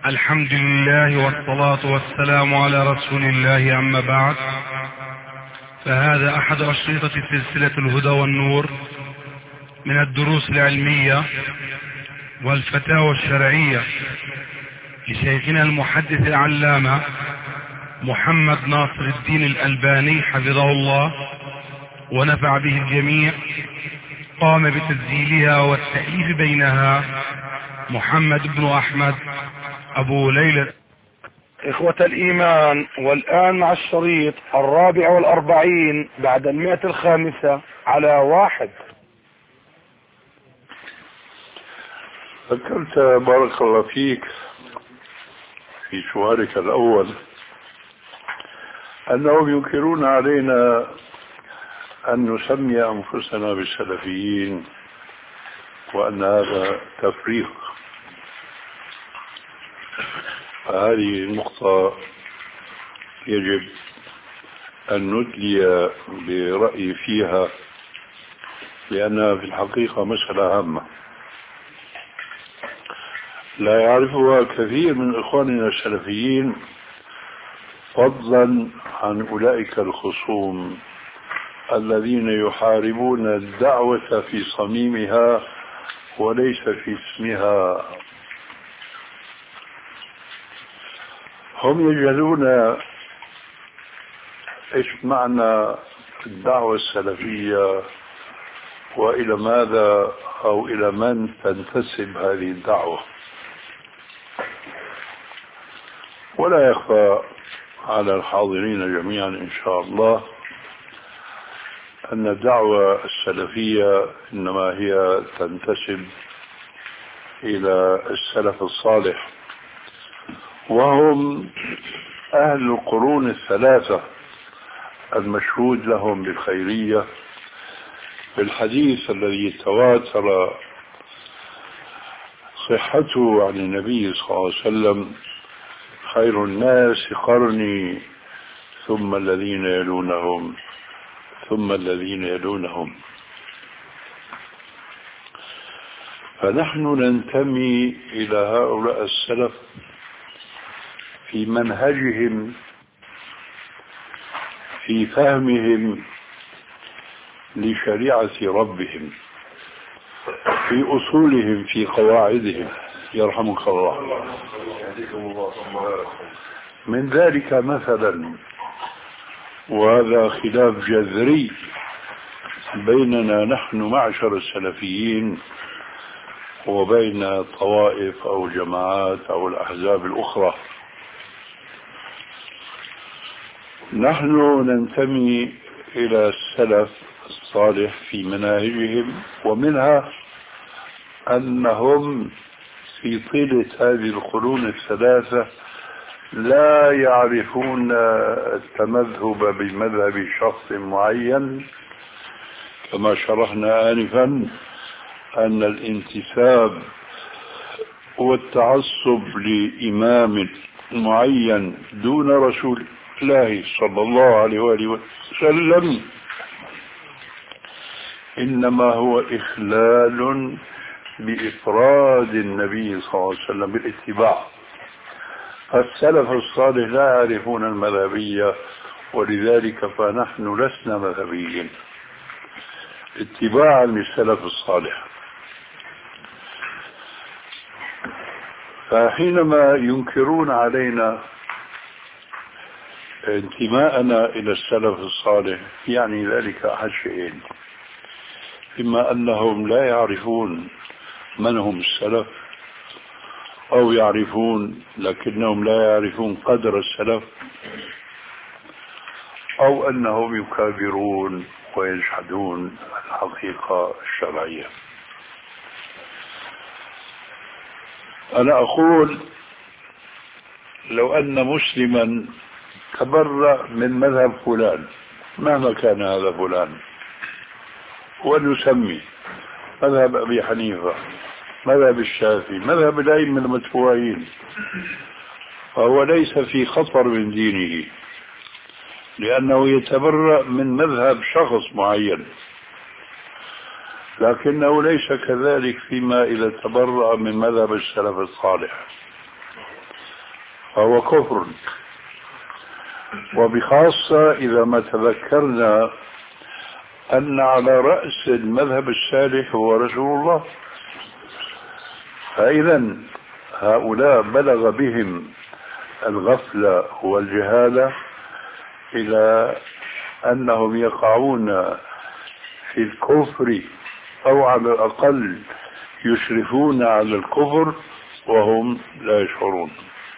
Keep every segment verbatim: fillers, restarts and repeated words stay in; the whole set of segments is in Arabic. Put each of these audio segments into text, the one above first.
الحمد لله والصلاة والسلام على رسول الله، أما بعد، فهذا أحد أشرطة سلسلة الهدى والنور من الدروس العلمية والفتاوى الشرعية لشيخنا المحدث العلامة محمد ناصر الدين الألباني حفظه الله ونفع به الجميع. قام بتسجيلها والتأليف بينها محمد بن أحمد أبو ليلى. إخوة الإيمان، والآن مع الشريط الرابع والأربعين بعد المئة الخامسة على واحد. ذكرت بارك الله فيك في سؤالك الأول أنهم ينكرون علينا أن نسمي أنفسنا بالسلفيين وأن هذا تفريق. فهذه النقطة يجب أن ندلي برأيي فيها، لأنها في الحقيقة مسألة هامة لا يعرفها كثير من إخواننا السلفيين، فضلا عن أولئك الخصوم الذين يحاربون الدعوة في صميمها وليس في اسمها. هم يجهلون ايش معنى الدعوة السلفية وإلى ماذا أو إلى من تنتسب هذه الدعوة. ولا يخفى على الحاضرين جميعا إن شاء الله أن الدعوة السلفية إنما هي تنتسب إلى السلف الصالح، وهم أهل القرون الثلاثة المشهود لهم بالخيرية. في الحديث الذي تواتر صحته عن النبي صلى الله عليه وسلم: خير الناس قرني ثم الذين يلونهم ثم الذين يلونهم. فنحن ننتمي إلى هؤلاء السلف في منهجهم، في فهمهم لشريعة ربهم، في أصولهم، في قواعدهم، يرحمك الله. من ذلك مثلا، وهذا خلاف جذري بيننا نحن معشر السلفيين وبين طوائف أو جماعات أو الأحزاب الأخرى، نحن ننتمي إلى السلف الصالح في مناهجهم، ومنها أنهم في طيلة هذه القرون الثلاثة لا يعرفون التمذهب بمذهب شخص معين، كما شرحنا آنفا أن الانتساب والتعصب لإمام معين دون رسول الله صلى الله عليه وآله وسلم إنما هو إخلال بإفراد النبي صلى الله عليه وسلم بالاتباع. فالسلف الصالح لا يعرفون المذهبية، ولذلك فنحن لسنا مذهبيين اتباعا للسلف الصالح. فحينما ينكرون علينا انتماءنا إلى السلف الصالح يعني ذلك أحد شيئين: إما أنهم لا يعرفون من هم السلف، أو يعرفون لكنهم لا يعرفون قدر السلف، أو أنهم يكابرون ويجحدون الحقيقة الشرعية. أنا أقول لو أن مسلما تبرأ من مذهب فلان مهما كان هذا فلان، ونسمي مذهب أبي حنيفة، مذهب الشافعي، مذهب الأئمة المتبوعين، فهو ليس في خطر من دينه، لأنه يتبرأ من مذهب شخص معين. لكنه ليس كذلك فيما إذا تبرأ من مذهب السلف الصالح. فهو كفر. وبخاصة إذا ما تذكرنا أن على رأس المذهب الصالح هو رسول الله، فإذا هؤلاء بلغ بهم الغفلة والجهالة إلى أنهم يقعون في الكفر، أو على الأقل يشرفون على الكفر وهم لا يشعرون.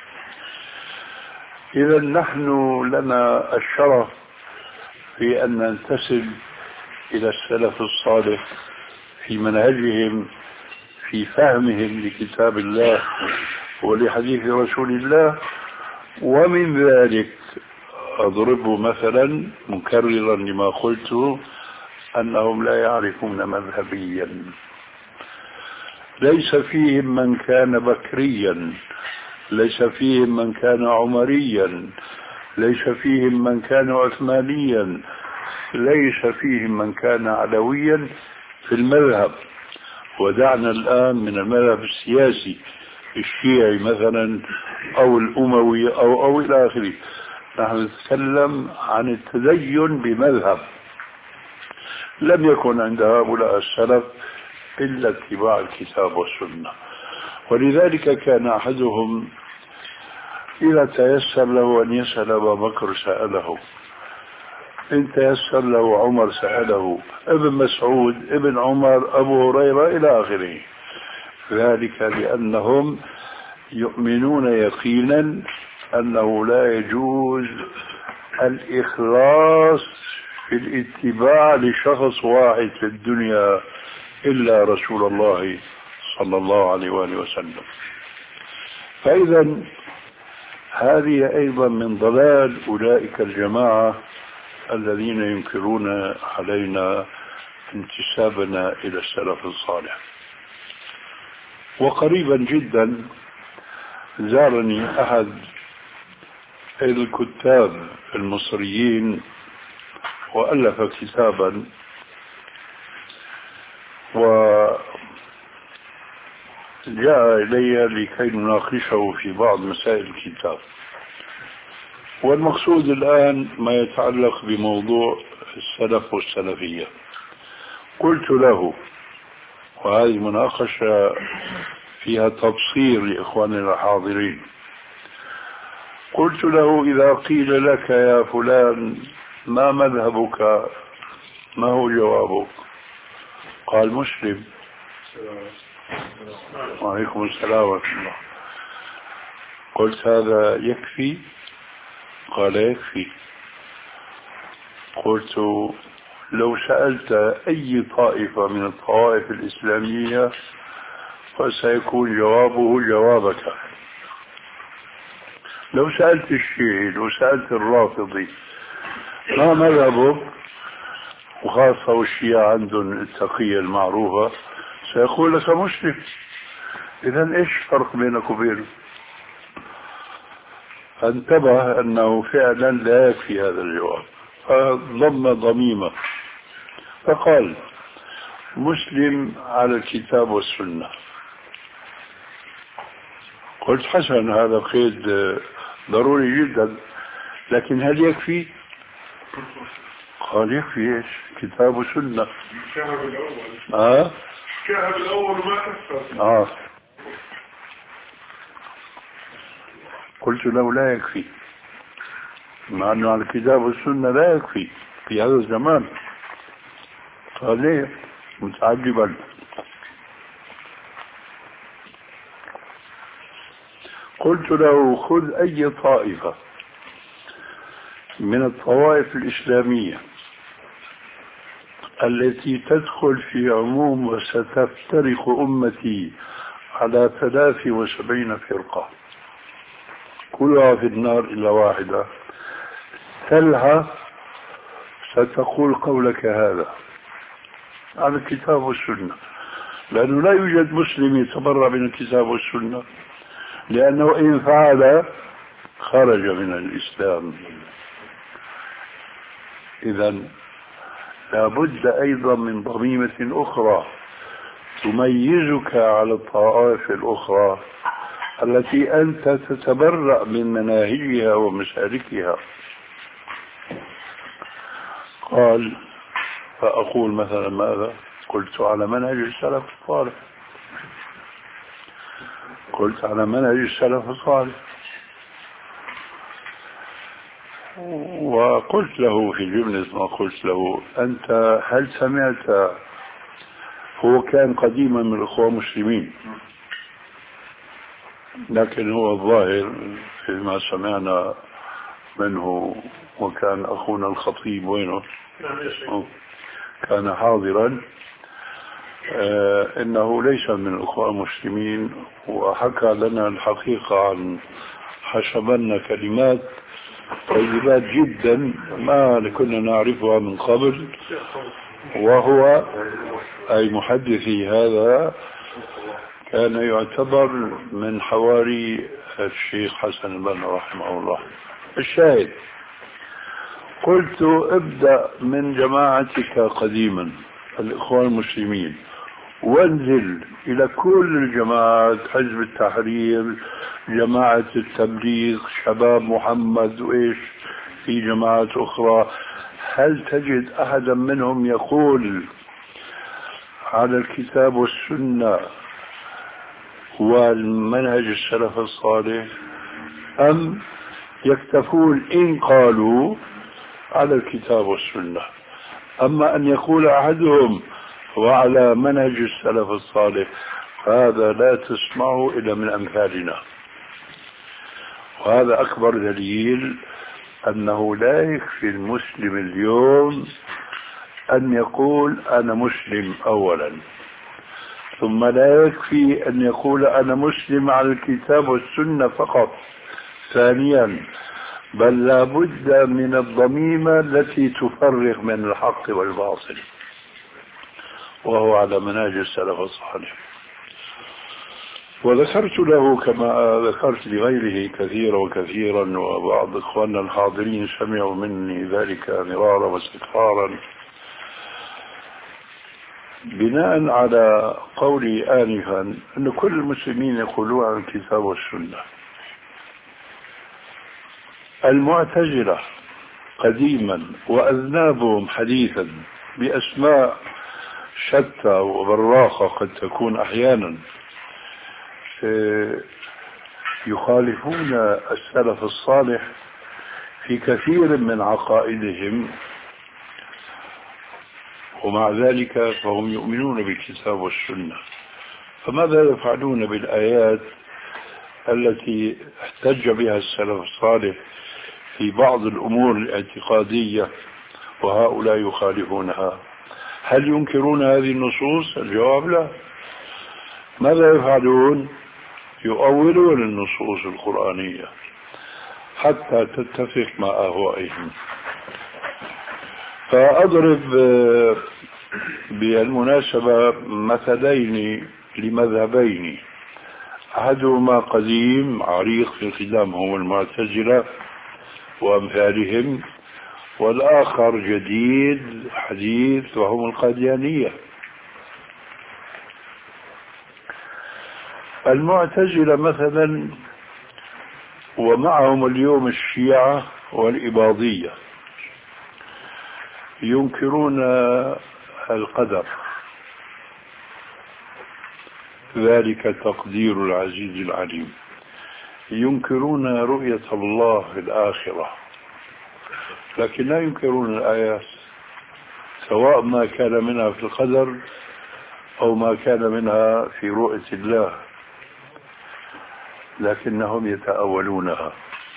إذا نحن لنا الشرف في أن ننتسب إلى السلف الصالح في منهجهم، في فهمهم لكتاب الله ولحديث رسول الله. ومن ذلك أضرب مثلا مكررا لما قلته، أنهم لا يعرفون مذهبيا، ليس فيهم من كان بكريا، ليس فيهم من كان عمريا، ليس فيهم من كان عثمانيا، ليس فيهم من كان علويا في المذهب. ودعنا الآن من المذهب السياسي الشيعي مثلا أو الأموي أو أو إلى آخره، نحن نتكلم عن التدين بمذهب. لم يكن عند هؤلاء السلف إلا اتباع الكتاب والسنة. ولذلك كان أحدهم إذا تيسر له أن يسأل أبا بكر سأله، إن تيسر له عمر سأله، ابن مسعود، ابن عمر، أبو هريرة إلى آخره. ذلك لأنهم يؤمنون يقينا أنه لا يجوز الإخلاص في الاتباع لشخص واحد في الدنيا إلا رسول الله صلى الله عليه وآله وسلم. فإذا هذه أيضا من ضلال أولئك الجماعة الذين ينكرون علينا انتسابنا إلى السلف الصالح. وقريبا جدا زارني أحد الكتاب المصريين وألف كتابا، وجاء إلي لكي نناقشه في بعض مسائل الكتاب. والمقصود الآن ما يتعلق بموضوع السلف والسلفية. قلت له، وهذه مناقشة فيها تبصير لإخواننا الحاضرين، قلت له إذا قيل لك يا فلان ما مذهبك، ما هو جوابك؟ قال مسلم. وعليكم السلام ورحمة الله. قلت هذا يكفي؟ قال يكفي. قلت لو سألت أي طائفة من الطوائف الإسلامية فسيكون جوابه جوابك. لو سألت الشيعي، لو سألت الرافضي ما مذهبه، وخاصة الشيعة عندهم التقية المعروفة، سيقول لك مسلم. إذن إيش الفرق بينك وبينه؟ فانتبه أنه فعلا لا يكفي هذا الجواب، فضم ضميمة فقال مسلم على الكتاب والسنة. قلت حسن، هذا قيد ضروري جدا، لكن هل يكفي؟ قال يكفي. ايش؟ كتاب وسنة. الشهر الأول اه الشهر الأول ما كفى. اه قلت له لا يكفي، مع أنه على الكتاب والسنة لا يكفي في هذا الزمان. قال ليه؟ متعجبا. قلت له خذ أي طائفة من الطوائف الإسلامية التي تدخل في عموم وستفترق أمتي على ثلاث وسبعين فرقة كلها في النار إلا واحدة، سلها ستقول قولك هذا على الكتاب والسنة، لأنه لا يوجد مسلم يتبرأ من الكتاب والسنة، لأنه إن فعل خرج من الإسلام. إذن لابد أيضا من ضميمة أخرى تميزك على الطوائف الأخرى التي أنت تتبرأ من مناهجها ومسالكها. قال فأقول مثلا ماذا؟ قلت على منهج السلف الصالح، قلت على منهج السلف الصالح. وقلت له في جملة ما قلت له: أنت هل سمعت، هو كان قديما من الأخوة المسلمين، لكن هو الظاهر فيما سمعنا منه، وكان أخونا الخطيب وينه كان حاضرا، آه إنه ليس من الأخوة المسلمين، وحكى لنا الحقيقة عن حسبنا كلمات طيبات جدا ما كنا نعرفها من قبل. وهو أي محدثي هذا كان يعتبر من حواري الشيخ حسن البنا رحمه الله. الشاهد، قلت ابدأ من جماعتك قديما الإخوان المسلمين، وانزل إلى كل الجماعات، حزب التحرير، جماعة التبليغ، شباب محمد، وإيش في جماعات أخرى. هل تجد أحدا منهم يقول على الكتاب والسنة والمنهج السلف الصالح، أم يكتفون إن قالوا على الكتاب والسنة؟ أما أن يقول أحدهم وعلى منهج السلف الصالح، هذا لا تسمعه إلا من أمثالنا. وهذا أكبر دليل أنه لا يكفي المسلم اليوم أن يقول أنا مسلم أولا، ثم لا يكفي أن يقول أنا مسلم على الكتاب والسنة فقط ثانيا، بل لا بد من الضميمة التي تفرق من الحق والباطل، وهو على منهج السلف الصالح. وذكرت له كما ذكرت لغيره كثيرا وكثيرا، وبعض إخواننا الحاضرين سمعوا مني ذلك مرارا واستكرارا، بناء على قولي آنفا أن كل المسلمين يقولون عن الكتاب والسنة. المعتزلة قديما وأذنابهم حديثا بأسماء شتى وبراقة قد تكون أحيانا يخالفون السلف الصالح في كثير من عقائدهم، ومع ذلك فهم يؤمنون بالكتاب والسنة. فماذا يفعلون بالآيات التي احتج بها السلف الصالح في بعض الأمور الاعتقادية وهؤلاء يخالفونها؟ هل ينكرون هذه النصوص؟ الجواب لا. ماذا يفعلون؟ يؤولون النصوص القرآنية حتى تتفق مع أهوائهم. فأضرب بالمناسبة مثلين لمذهبين، أحدهما قديم عريق في القدام هم المعتزلة وأمثالهم، والآخر جديد حديث وهم القاديانية. المعتزلة مثلا ومعهم اليوم الشيعة والإباضية ينكرون القدر، ذلك تقدير العزيز العليم. ينكرون رؤية الله في الآخرة، لكن لا ينكرون الآيات، سواء ما كان منها في القدر أو ما كان منها في رؤية الله، لكنهم يتأولونها،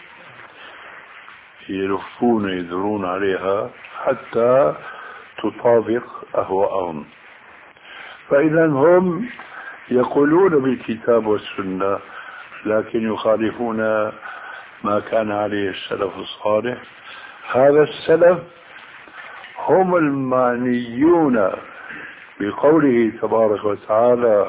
يلفون يدرون عليها حتى تطابق أهواءهم. فإذا هم يقولون بالكتاب والسنة، لكن يخالفون ما كان عليه السلف الصالح. هذا السلف هم المعنيون بقوله تبارك وتعالى: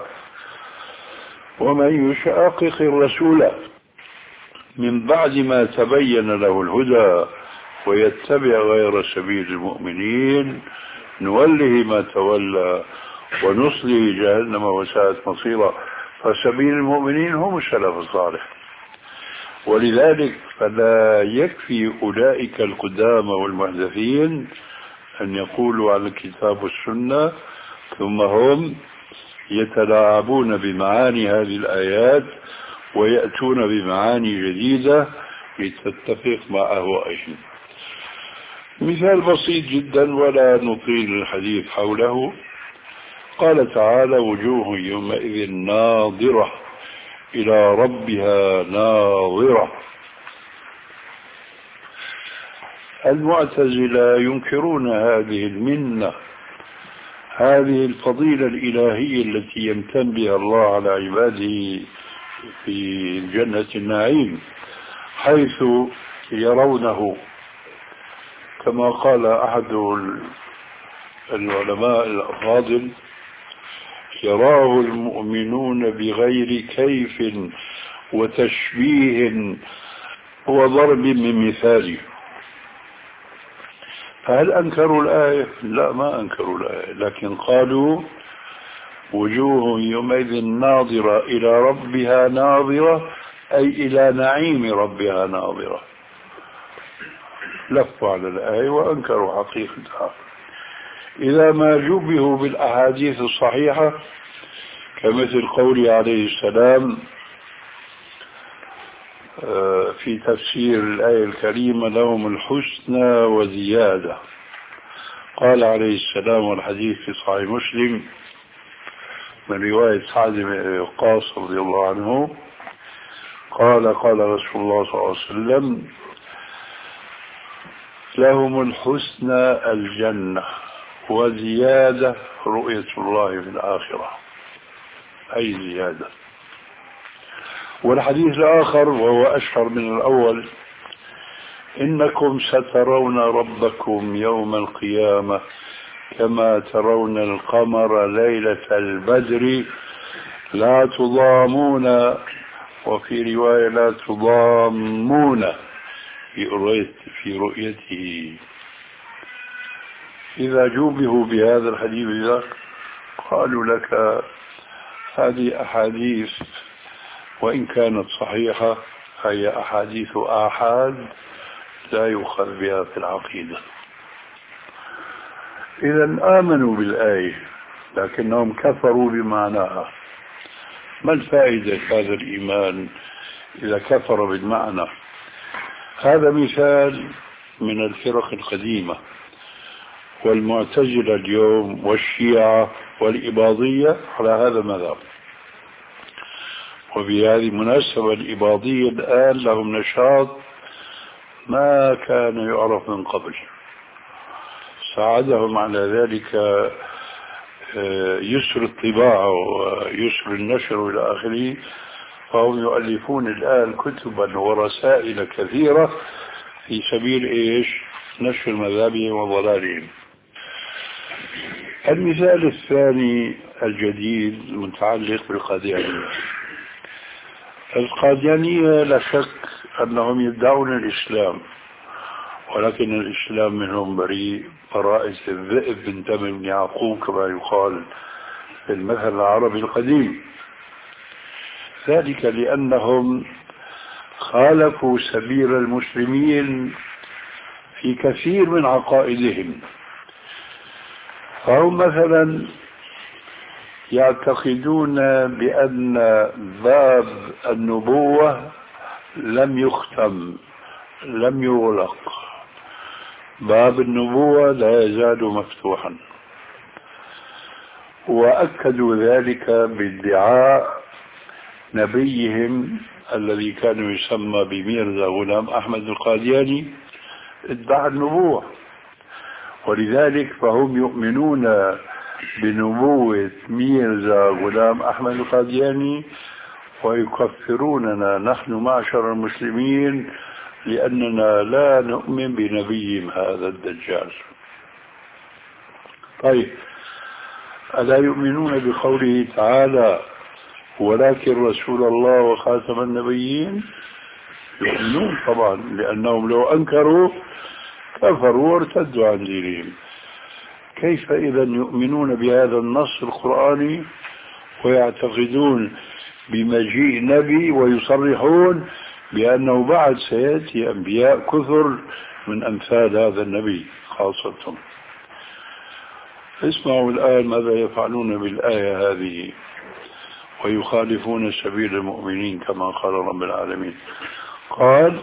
ومن يشاقق الرسول من بعد ما تبين له الهدى ويتبع غير سبيل المؤمنين نوله ما تولى ونصله جهنم وساءت مصيرا. فسبيل المؤمنين هم السلف الصالح. ولذلك فلا يكفي أولئك القدامى والمحدثين أن يقولوا على الكتاب والسنة ثم هم يتلاعبون بمعاني هذه الآيات ويأتون بمعاني جديدة لتتفق مع أهوائهم. مثال بسيط جدا ولا نطيل الحديث حوله. قال تعالى: وجوه يومئذ ناظرة إلى ربها ناظرة. المعتزلة ينكرون هذه المنة، هذه الفضيلة الإلهية التي يمتن بها الله على عباده في جنة النعيم، حيث يرونه كما قال أحد العلماء الأفاضل: يراه المؤمنون بغير كيف وتشبيه وضرب من مثاله. فهل أنكروا الآية؟ لا، ما أنكروا الآية، لكن قالوا: وجوه يومئذ ناظرة إلى ربها ناظرة، أي إلى نعيم ربها ناظرة. لفوا على الآية وأنكروا حقيقتها. إذا ما جبهوا بالأحاديث الصحيحة كمثل قوله عليه السلام في تفسير الآية الكريمة: لهم الحسنى وزيادة. قال عليه السلام، والحديث في صحيح مسلم من رواية سعد بن أبي وقاص رضي الله عنه قال: قال رسول الله صلى الله عليه وسلم: لهم الحسنى الجنة وزيادة رؤية الله في الآخرة، أي زيادة. والحديث الآخر وهو أشهر من الأول: إنكم سترون ربكم يوم القيامة كما ترون القمر ليلة البدر لا تضامون، وفي رواية لا تضامون في رؤيته. إذا جوبهوا بهذا الحديث ذاك قالوا لك: هذه أحاديث وإن كانت صحيحة هي أحاديث آحاد لا يؤخذ بها في العقيدة. إذا آمنوا بالآية لكنهم كفروا بمعناها. ما الفائدة هذا الإيمان إذا كفر بالمعنى؟ هذا مثال من الفرق القديمة، والمعتزلة اليوم والشيعة والإباضية على هذا المذهب. وبهذه المناسبة الإباضية الآن لهم نشاط ما كان يعرف من قبل، ساعدهم على ذلك يسر الطباعة ويسر النشر إلى آخره، فهم يؤلفون الآن كتبا ورسائل كثيرة في سبيل إيش؟ نشر مذاهبهم وضلالهم. المثال الثاني الجديد المتعلق بالقاديانية. القاديانية لا شك أنهم يدعون الإسلام، ولكن الإسلام منهم بريء برائس الذئب من دم ابن يعقوب كما يقال في المثل العربي القديم. ذلك لأنهم خالفوا سبيل المسلمين في كثير من عقائدهم. فهم مثلا يعتقدون بأن باب النبوة لم يختم، لم يغلق، باب النبوة لا يزال مفتوحا. وأكدوا ذلك بادعاء نبيهم الذي كان يسمى بميرزا غلام أحمد القادياني، ادعى النبوة. ولذلك فهم يؤمنون بنبوة ميرزا غلام أحمد القادياني ويكفروننا نحن معشر المسلمين لأننا لا نؤمن بنبيهم هذا الدجال. طيب، ألا يؤمنون بقوله تعالى: ولكن رسول الله وخاتم النبيين؟ يؤمنون طبعا، لأنهم لو أنكروا كفروا وارتدوا عن دينهم. كيف إذا يؤمنون بهذا النص القرآني ويعتقدون بمجيء نبي ويصرحون بأنه بعد سيأتي أنبياء كثر من أمثال هذا النبي خاصة. اسمعوا الآن ماذا يفعلون بالآية هذه ويخالفون سبيل المؤمنين كما قال رب العالمين. قال: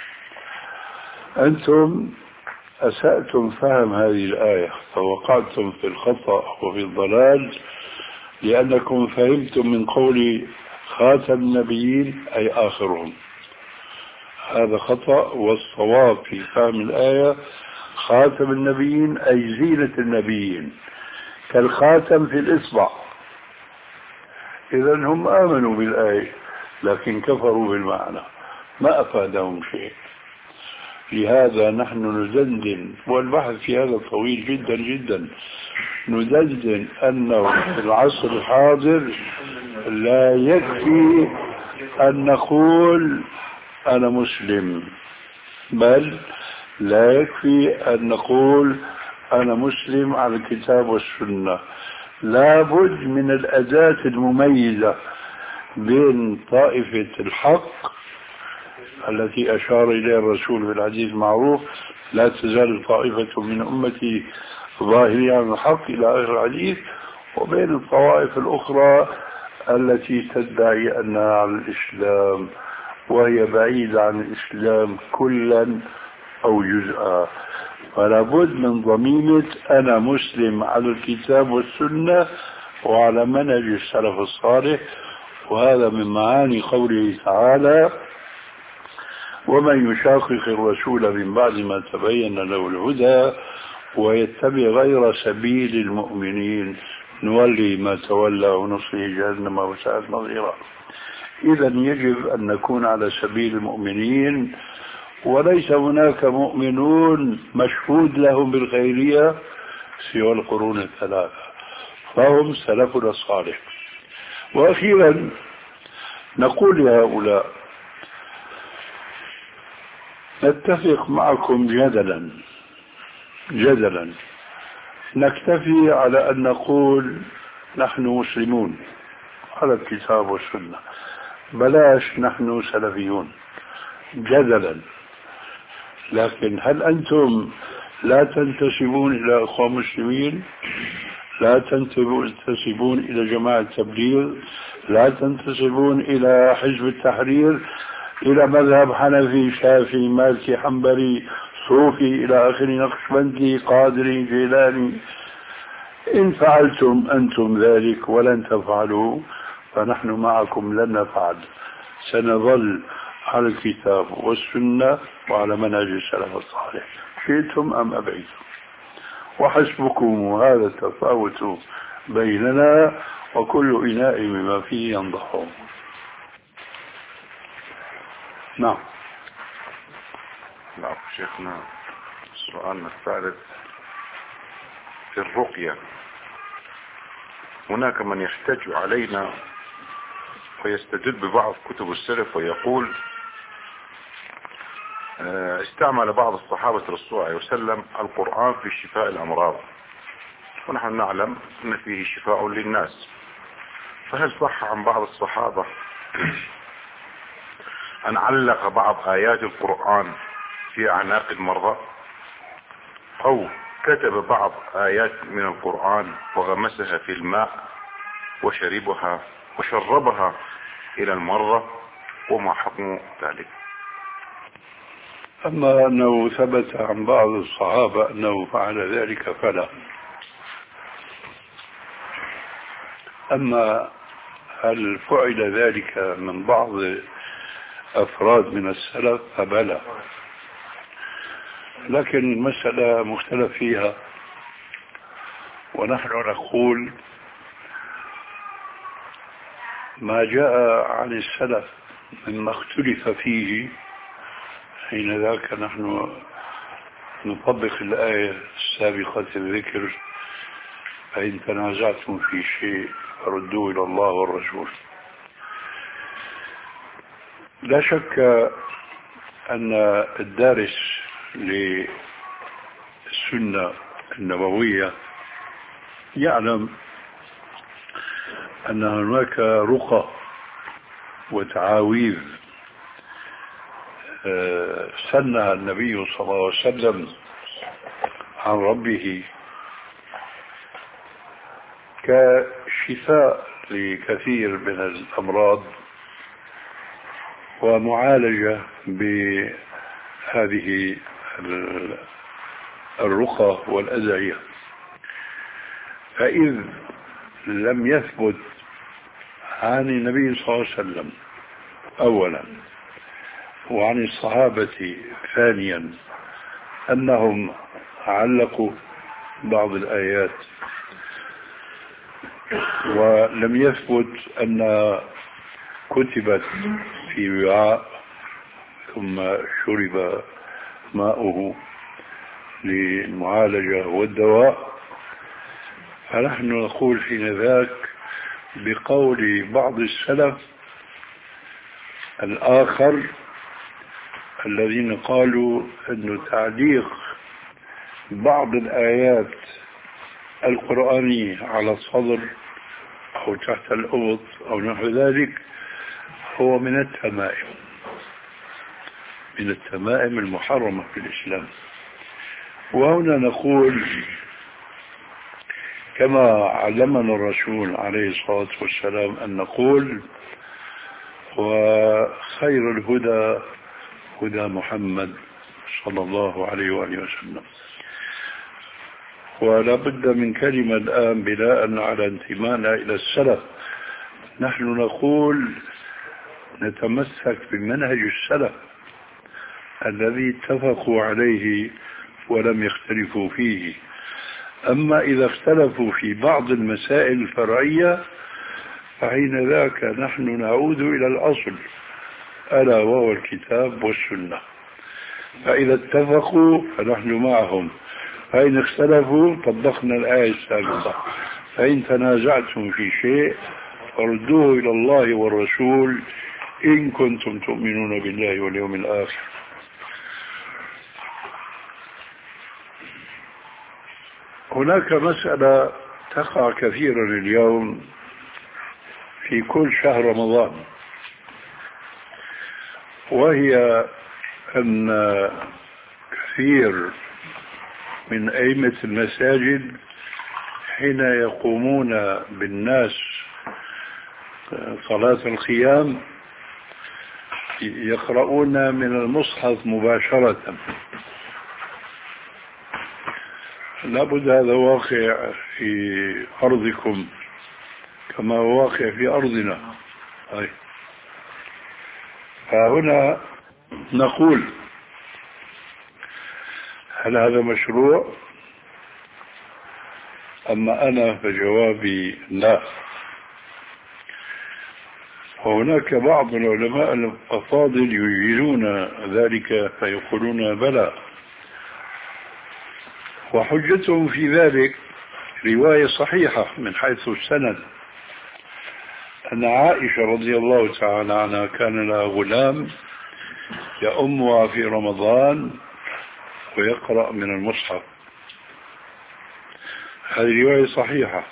أنتم أسأتم فهم هذه الآية فوقعتم في الخطأ وفي الضلال لأنكم فهمتم من قول خاتم النبيين أي آخرهم. هذا خطأ، والصواب في فهم الآية خاتم النبيين أي زينة النبيين كالخاتم في الإصبع. إذن هم آمنوا بالآية لكن كفروا بالمعنى، ما أفادهم شيء. لهذا نحن ندندن، والبحث في هذا طويل جدا جدا، ندندن أنه في العصر الحاضر لا يكفي أن نقول أنا مسلم، بل لا يكفي أن نقول أنا مسلم على الكتاب والسنة. لابد من الأداة المميزة بين طائفة الحق التي أشار إليها الرسول في الحديث المعروف: لا تزال طائفة من أمتي ظاهرين على الحق إلى آخر الحديث، وبين الطوائف الأخرى التي تدعي أنها على الإسلام وهي بعيدة عن الإسلام كلا أو جزءا. فلا بد من ضميمة أنا مسلم على الكتاب والسنة وعلى منهج السلف الصالح. وهذا من معاني قوله تعالى: ومن يشاقق الرسول من بعد ما تبين له الهدى ويتبع غير سبيل المؤمنين نولي ما تولى ونصله جهنم وساءت مصيرا. إذا يجب أن نكون على سبيل المؤمنين، وليس هناك مؤمنون مشهود لهم بالخيرية سوى القرون الثلاثة، فهم سلفنا الصالح. وأخيرا نقول لهؤلاء: نتفق معكم جدلا جدلا نكتفي على أن نقول نحن مسلمون على الكتاب والسنة، بلاش نحن سلفيون جدلا. لكن هل أنتم لا تنتسبون إلى أخوان مسلمين؟ لا تنتسبون إلى جماعة التبليغ؟ لا تنتسبون إلى حزب التحرير؟ إلى مذهب حنفي شافعي مالكي حنبلي صوفي إلى آخر نقشبندي قادري جيلاني؟ إن فعلتم أنتم ذلك ولن تفعلوا فنحن معكم لن نفعل، سنظل على الكتاب والسنة وعلى منهج السلف الصالح شئتم أم أبيتم. وحسبكم هذا التفاوت بيننا وكل إناء بما فيه ينضح. نعم. نعم شيخنا، سؤالنا الثالث في الرقية. هناك من يحتج علينا ويستدل ببعض كتب السلف ويقول استعمل بعض الصحابة رسول الله صلى الله عليه وسلم القرآن في شفاء الأمراض، ونحن نعلم أن فيه شفاء للناس، فهل صح عن بعض الصحابة أن علق بعض آيات القرآن في أعناق المرضى، أو كتب بعض آيات من القرآن وغمسها في الماء وشربها وشربها إلى المرضى، وما حكم ذلك؟ أما أنه ثبت عن بعض الصحابة أنه فعل ذلك فلا. أما هل فعل ذلك من بعض أفراد من السلف فبلا، لكن المسألة مختلف فيها. ونحن نقول ما جاء عن السلف مما اختلف فيه حين ذاك نحن نطبق الآية السابقة الذكر: فإن تنازعتم في شيء فردوه إلى الله والرسول. لا شك أن الدارس للسنة النبوية يعلم أن هناك رقى وتعاويذ سنها النبي صلى الله عليه وسلم عن ربه كشفاء لكثير من الأمراض ومعالجة بهذه الرقى والأدعية. فإذ لم يثبت عن النبي صلى الله عليه وسلم أولا وعن الصحابة ثانيا أنهم علقوا بعض الآيات، ولم يثبت أن كتبت في وعاء ثم شرب ماؤه للمعالجة والدواء، فنحن نقول حين ذاك بقول بعض السلف الآخر الذين قالوا أن تعليق بعض الآيات القرآنية على الصدر أو تحت الأبط أو نحو ذلك هو من التمائم من التمائم المحرمة في الإسلام. وهنا نقول كما علمنا الرسول عليه الصلاة والسلام أن نقول وخير الهدى هدى محمد صلى الله عليه وآله وسلم. ولا بد من كلمة الآن بناء على انتمائنا إلى السلف، نحن نقول نتمسك بمنهج السلف الذي اتفقوا عليه ولم يختلفوا فيه. أما إذا اختلفوا في بعض المسائل الفرعية فحين ذاك نحن نعود إلى الأصل ألا وهو الكتاب والسنة، فإذا اتفقوا فنحن معهم، فإن اختلفوا طبقنا الآية السابقة، فإن تنازعتم في شيء فردوه إلى الله والرسول إن كنتم تؤمنون بالله واليوم الآخر. هناك مسألة تقع كثيرا اليوم في كل شهر رمضان، وهي أن كثير من أئمة المساجد حين يقومون بالناس صلاة القيام يقرؤون من المصحف مباشرة. لابد هذا واقع في أرضكم كما هو واقع في أرضنا. أي. فهنا نقول هل هذا مشروع؟ أما أنا فجوابي لا. وهناك بعض العلماء الأفاضل يجيزون ذلك فيقولون بلى، وحجتهم في ذلك رواية صحيحة من حيث السند أن عائشة رضي الله تعالى عنها كان لها غلام يأمها في رمضان ويقرأ من المصحف. هذه رواية صحيحة.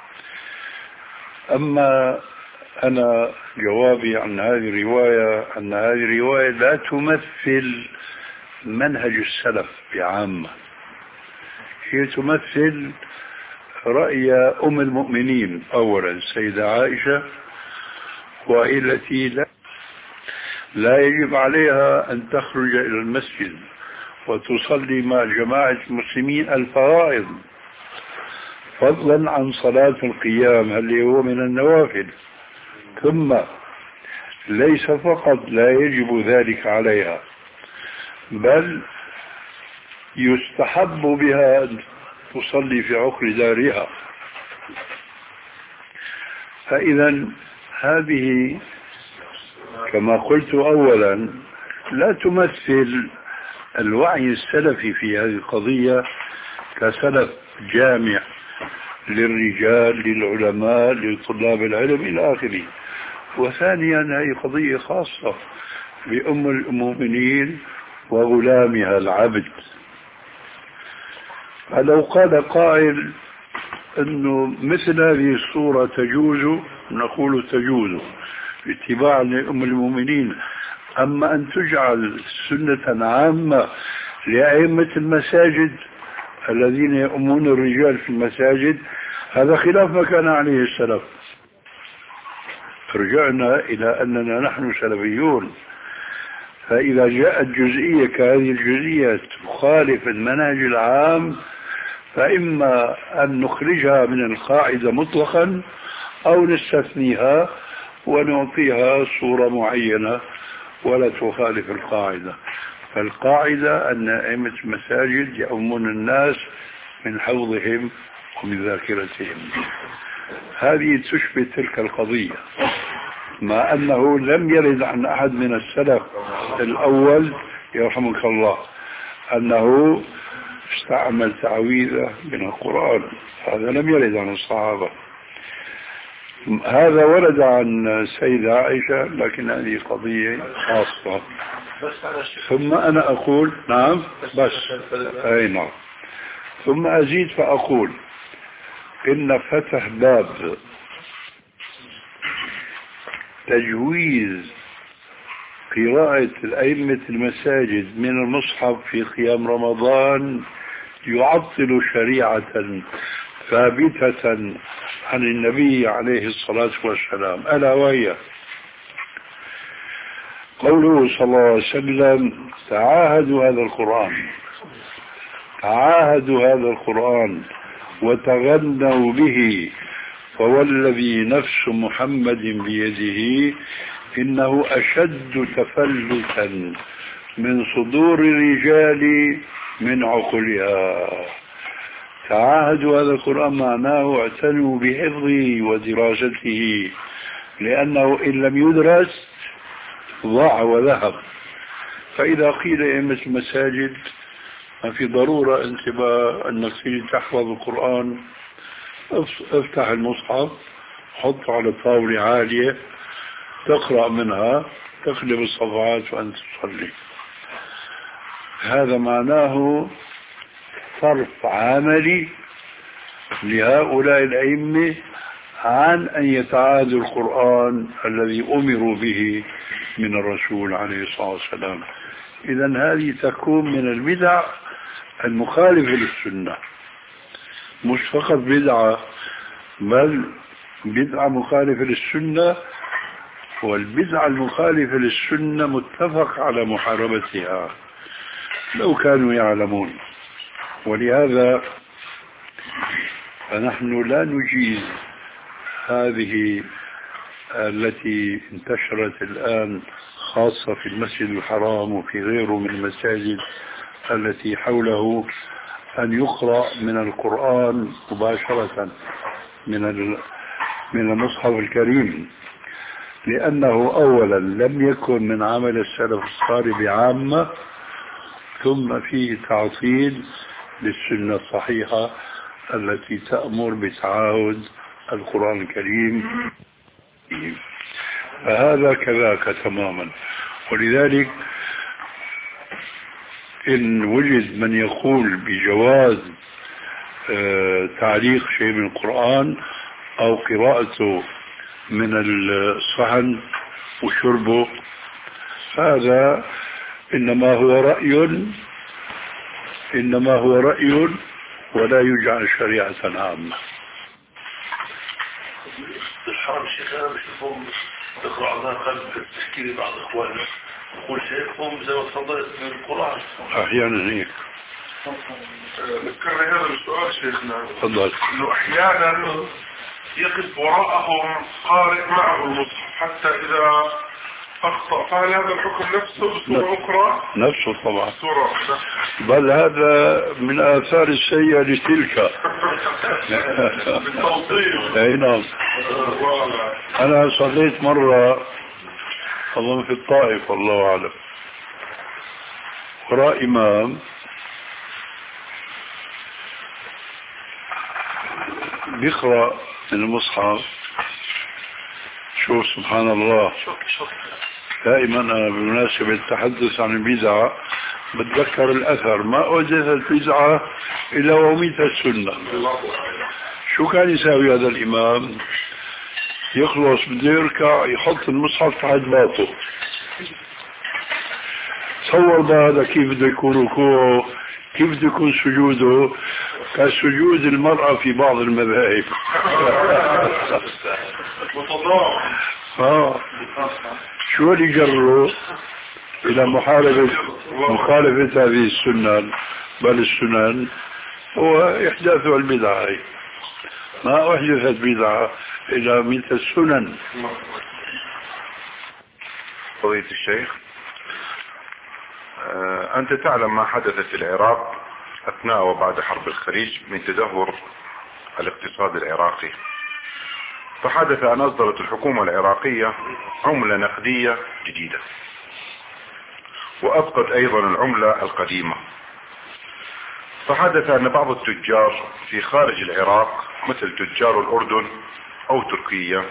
أما أنا جوابي عن هذه الرواية أن هذه الرواية لا تمثل منهج السلف بعامة، هي تمثل رأي أم المؤمنين أولا السيدة عائشة، وهي التي لا, لا يجب عليها أن تخرج إلى المسجد وتصلي مع جماعة المسلمين الفرائض فضلا عن صلاة القيام اللي هو من النوافل. ثم ليس فقط لا يجب ذلك عليها بل يستحب بها أن تصلي في عقر دارها. فإذا هذه كما قلت أولا لا تمثل الوعي السلفي في هذه القضية كسلف جامع للرجال للعلماء لطلاب العلم إلى آخره. وثانيا هذه قضية خاصة بأم المؤمنين وغلامها العبد. فلو قال قائل أنه مثل هذه الصورة تجوز نقول تجوز، اتباعا لأم المؤمنين. أما أن تجعل سنة عامة لأئمة المساجد الذين يؤمون الرجال في المساجد، هذا خلاف ما كان عليه السلف. رجعنا إلى أننا نحن سلفيون، فإذا جاءت جزئية كهذه الجزئية تخالف المنهج العام، فإما أن نخرجها من القاعدة مطلقا أو نستثنيها ونعطيها صورة معينة ولا تخالف القاعدة. فالقاعدة أن أئمة المساجد يؤمون الناس من حوضهم ومن ذاكرتهم. هذه تشبه تلك القضية، مع أنه لم يرد عن أحد من السلف الأول يرحمك الله أنه استعمل تعويذة من القرآن، هذا لم يرد عن الصحابة. هذا ورد عن سيدة عائشة، لكن هذه قضية خاصة. ثم أنا أقول نعم بس أي نعم. ثم أزيد فأقول إن فتح باب تجويز قراءة الأئمة المساجد من المصحف في قيام رمضان يعطل شريعة ثابتة عن النبي عليه الصلاة والسلام، ألا وهي قوله صلى الله عليه وسلم: تعاهدوا هذا القرآن تعاهدوا هذا القرآن وتغنوا به، فوالذي نفس محمد بيده إنه أشد تفلتا من صدور الرجال من عقلها. تعاهدوا هذا القرآن معناه اعتنوا بحفظه ودراسته، لأنه إن لم يدرس ضاع وذهب. فإذا قيل أئمة المساجد ما في ضرورة انتباه أنك تريد تحفظ القرآن، افتح المصحف، حط على طاولة عالية، تقرأ منها، تقلب الصفحات وأنت تصلي. هذا معناه صرف عملي لهؤلاء الأئمة عن أن يتعاهدوا القرآن الذي أمروا به من الرسول عليه الصلاة والسلام. إذن هذه تكون من البدع المخالفة للسنة، مش فقط بدعة بل بدعة مخالفة للسنة، والبدعة المخالفة للسنة متفق على محاربتها لو كانوا يعلمون. ولهذا فنحن لا نجيز هذه التي انتشرت الآن خاصة في المسجد الحرام وفي غيره من المساجد التي حوله، أن يقرأ من القرآن مباشرة من من المصحف الكريم، لأنه أولا لم يكن من عمل السلف الصالح بعامة، ثم فيه تعطيل للسنة الصحيحة التي تأمر بتعاهد القرآن الكريم. فهذا كذاك تماما. ولذلك إن وجد من يقول بجواز آه تعليق شيء من القرآن أو قراءته من الصحن وشربه، هذا إنما هو رأي إنما هو رأي ولا يجعل شريعة عامة. الحرم الشيخ أنا بشوفهم تقرأ على قلب تحكي لي بعض إخواننا يقول شيخهم زي ما تفضلت من القرآن أحيانا هيك. ذكرني هذا السؤال شيخنا، تفضل. إنه أحيانا يقف وراءهم قارئ معه المصحف حتى إذا أخطأ، فهل هذا الحكم نفسه بصورة أخرى؟ نفسه طبعا، بصورة بل هذا من آثار السيئة لتلك. بالتوصيل. أي نعم. أنا صليت مرة أظن في الطائف والله أعلم وراء إمام بيقرأ من المصحف. شوف سبحان الله، دائما أنا بالمناسبة التحدث عن البدعة بتذكر الأثر: ما أوجدت البدعة إلا وميت السنة. شو كان يساوي هذا الإمام؟ يخلص بده يركع يحط المصحف تحت باطه. تصور بقى هذا كيف بده يكون ركوعه، كيف بده يكون سجوده، كسجود المرأة في بعض المذاهب. اه شو اللي جره الى محاربة مخالفة هذه السنن بل السنن هو احداث البدعة. ما احدثت بدعة الا مثل السنن. فضيلة الشيخ، أنت تعلم ما حدث في العراق أثناء وبعد حرب الخليج من تدهور الاقتصاد العراقي، فحدث أن أصدرت الحكومة العراقية عملة نقدية جديدة وأبقت أيضا العملة القديمة. فحدث أن بعض التجار في خارج العراق مثل تجار الأردن أو تركيا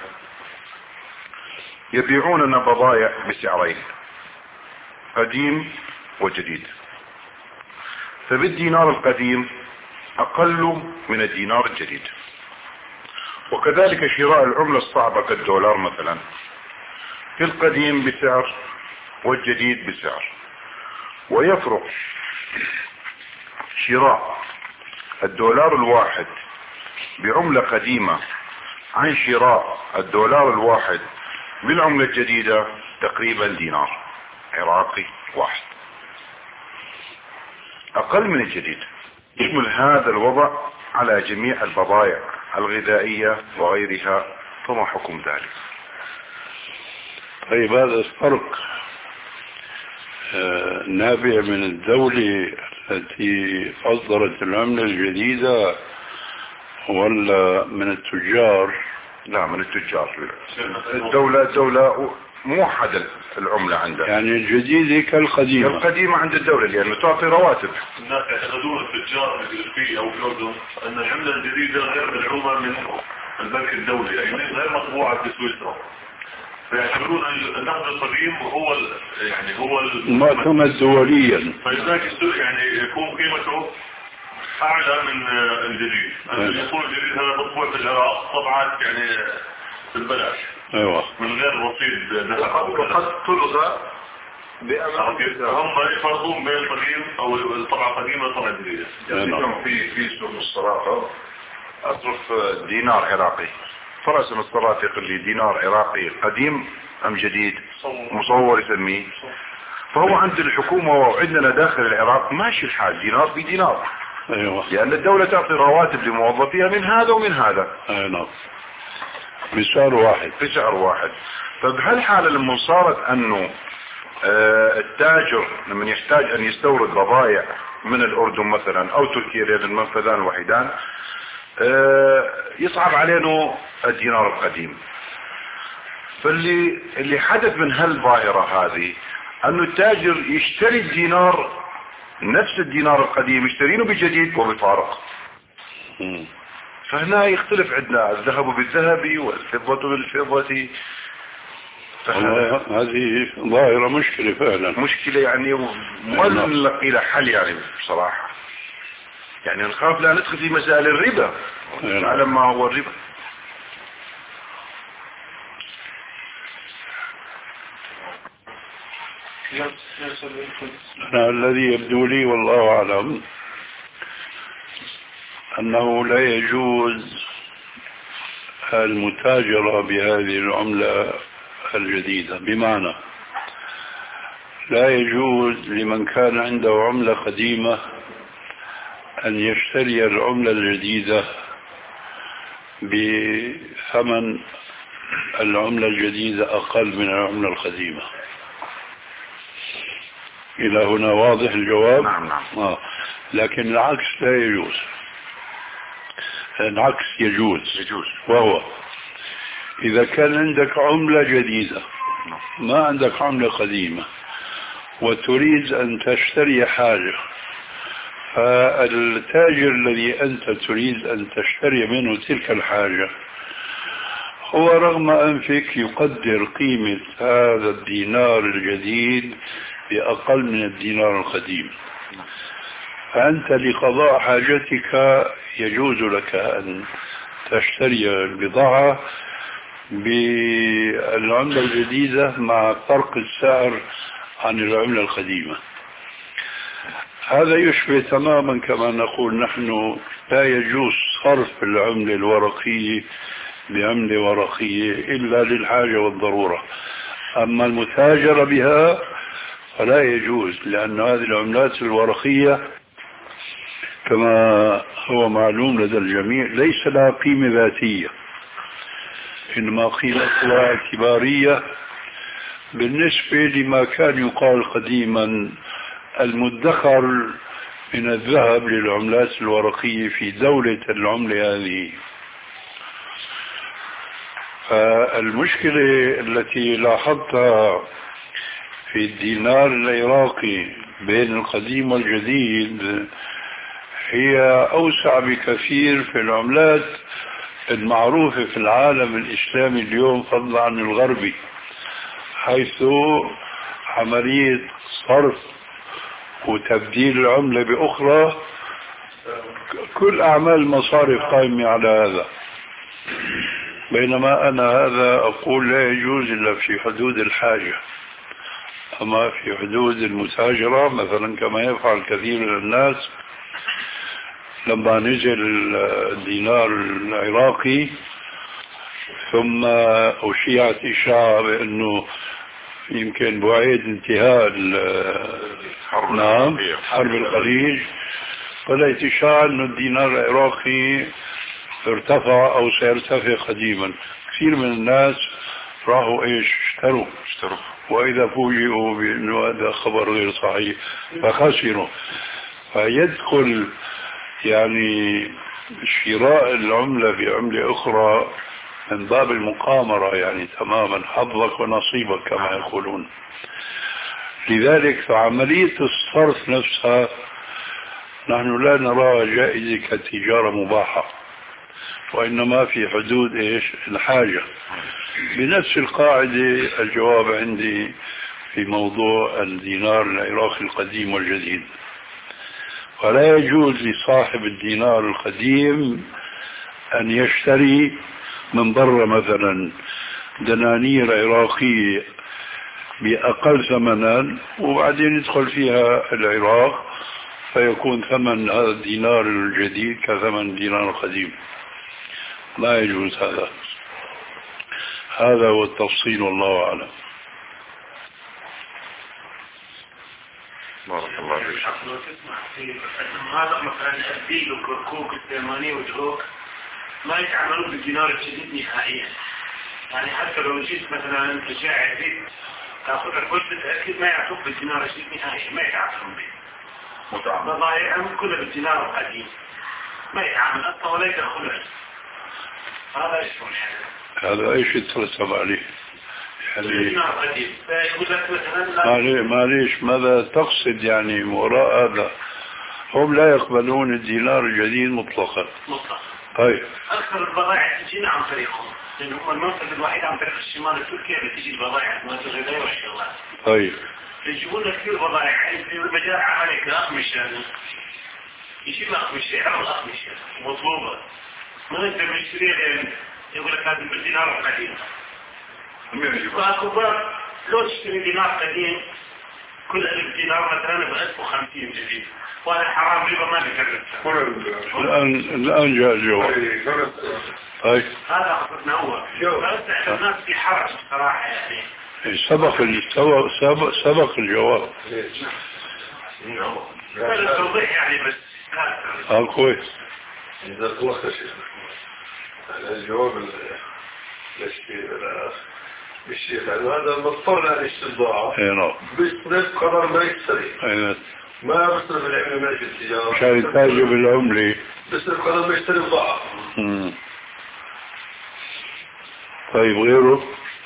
يبيعون لنا بضائع بسعرين، قديم وجديد. فبالدينار القديم أقل من الدينار الجديد، وكذلك شراء العملة الصعبة كالدولار مثلا في القديم بسعر والجديد بسعر. ويفرق شراء الدولار الواحد بعملة قديمة عن شراء الدولار الواحد بالعملة الجديدة تقريبا دينار عراقي واحد، أقل من الجديد. يشمل هذا الوضع على جميع البضائع الغذائية وغيرها، فما حكم ذلك؟ طيب هذا الفرق آه نابع من الدولة التي أصدرت العملة الجديدة ولا من التجار؟ لا، من التجار. الدولة الدولة موحدة العملة عندها، يعني الجديدة كالقديمة. القديمة عند الدولة لأنه تعطي رواتب. الناس يعتقدون التجار الأوروبية أو في الأردن أن العملة الجديدة غير مدعومة من البنك الدولي، يعني غير مطبوعة في سويسرا، فيعتبرون النقد القديم هو يعني هو المعتمد دوليا، فلذلك يعني يكون قيمته أعلى من الجديد. يكون الجديد هذا مطبوع في العراق طبعا يعني بالبلاش، ايوه، من غير رصيد ذهب، وقد تلغى بأمر هم يفرقون بين القديم او الطبعة القديمة والطبعة الجديدة. يعني في في سوق الصرافة اصرف دينار عراقي، فرسم الصرافة يقول لي دينار عراقي قديم ام جديد، مصور يسميه. فهو عند الحكومة وعندنا داخل العراق ماشي الحال دينار بدينار، ايوه، لان الدولة تعطي رواتب لموظفيها من هذا ومن هذا، اي نعم، بسعر واحد بسعر واحد. فبهالحالة لما صارت انه آه التاجر لما يحتاج ان يستورد بضائع من الاردن مثلا او تركيا لان المنفذان الوحيدان، آه يصعب علينا الدينار القديم. فاللي اللي حدث من هالظاهرة هذه انه التاجر يشتري الدينار نفس الدينار القديم يشترينه بجديد وبفارق. فهنا يختلف عندنا الذهب بالذهب والفضة بالفضة. هذه ظاهرة مشكلة فعلا، مشكلة يعني ما نلقي لها حل يعني بصراحة. يعني نخاف لا ندخل في مسائل الربا، نعلم ما هو الربا. أنا الذي يبدو لي والله أعلم أنه لا يجوز المتاجرة بهذه العملة الجديدة، بمعنى لا يجوز لمن كان عنده عملة قديمة أن يشتري العملة الجديدة بثمن العملة الجديدة أقل من العملة القديمة. إلى هنا واضح الجواب؟ نعم نعم. آه. لكن العكس لا يجوز. العكس يجوز. يجوز. وهو إذا كان عندك عملة جديدة ما عندك عملة قديمة وتريد أن تشتري حاجة، فالتاجر الذي أنت تريد أن تشتري منه تلك الحاجة هو رغم أنفك يقدر قيمة هذا الدينار الجديد بأقل من الدينار القديم، فأنت لقضاء حاجتك يجوز لك أن تشتري البضاعة بالعملة الجديدة مع فرق السعر عن العملة القديمة. هذا يشبه تماما كما نقول نحن لا يجوز صرف العملة الورقية بعملة ورقية إلا للحاجة والضرورة، أما المتاجرة بها فلا يجوز، لأن هذه العملات الورقية كما هو معلوم لدى الجميع ليس لها قيمة ذاتية، إنما قيمتها اعتبارية بالنسبة لما كان يقال قديما المدخر من الذهب للعملات الورقية في دولة العملة هذه. فالمشكلة التي لاحظتها في الدينار العراقي بين القديم والجديد هي أوسع بكثير في العملات المعروفة في العالم الإسلامي اليوم فضلا عن الغربي، حيث عملية صرف وتبديل العملة بأخرى كل أعمال المصارف قائمة على هذا، بينما أنا هذا أقول لا يجوز إلا في حدود الحاجة. أما في حدود المتاجرة مثلا كما يفعل كثير من الناس، لما نزل الدينار العراقي ثم أشيعت إشاعة بأنه يمكن بعيد انتهاء نعم حرب الخليج، بدأت إشاعة أن الدينار العراقي ارتفع أو سيرتفع قديما. كثير من الناس راحوا إيش اشتروا اشتروا وإذا فوجئوا بأنه هذا خبر غير صحيح فخسروا. فيدخل يعني شراء العملة بعملة أخرى من باب المقامرة، يعني تماما حظك ونصيبك كما يقولون. لذلك فعملية الصرف نفسها نحن لا نراها جائزة كتجارة مباحة، وإنما في حدود إيش الحاجة. بنفس القاعدة الجواب عندي في موضوع الدينار العراقي القديم والجديد. ولا يجوز لصاحب الدينار القديم أن يشتري من برا مثلا دنانير عراقية بأقل ثمنا وبعدين يدخل فيها العراق فيكون ثمن هذا الدينار الجديد كثمن الدينار القديم. لا يجوز هذا. هذا هو التفصيل والله أعلم. بارك الله فيك. لو تسمع في هذا مثلا الديل والكركوك الثمانية والجروك ما يتعاملون بالدينار الجديد نهائيا، يعني حتى لو جيت مثلا انت شاعر زيت تاخذ الكل متاكد ما يعطوك بالدينار الجديد نهائيا، ما يتعاملون به. متعامل بضائعهم كلها بالدينار القديم، ما يتعامل اصلا ولا يدخل. هذا ايش يعني؟ هذا ايش يترتب عليه؟ الدينار القديم فيقول لك مثلا معليش معليش ماذا تقصد يعني وراء هذا؟ هم لا يقبلون الدينار الجديد مطلقا. مطلقا. طيب. اكثر البضائع تجينا عن طريقهم، لأنه هو المنفذ الوحيد عن طريق الشمال التركي اللي تجي البضائع مواد الغذائية والشغلات. طيب. يجيبون كثير بضائع، يعني في مجال عملك الأقمشة يجيب الأقمشة يعرض الأقمشة مطلوبة ما نقدر نشتريها لأن يقول لك هذا بالدينار القديم. فأكو باب لو تشتري دينار قديم كل ألف دينار مثلا ب ألف وخمسين جديد، وهذا حرام ربا ما نقدر. الآن الآن جاء الجواب. طيب. هذا قصدنا هو. بس الناس في حرج صراحة يعني. سبق سبق سبق الجواب. هذا توضيح يعني بس. اه كويس. إذا طلقت شيء الجواب للشيخ هذا مضطر على الاستبضاع. اي نعم. بس قرار ما يشتري. اي نعم. ما بصرف العملة ما في التجارة. عشان يتاجر بالعملة. بس قرار ما يشتري بضاعة. طيب غيره؟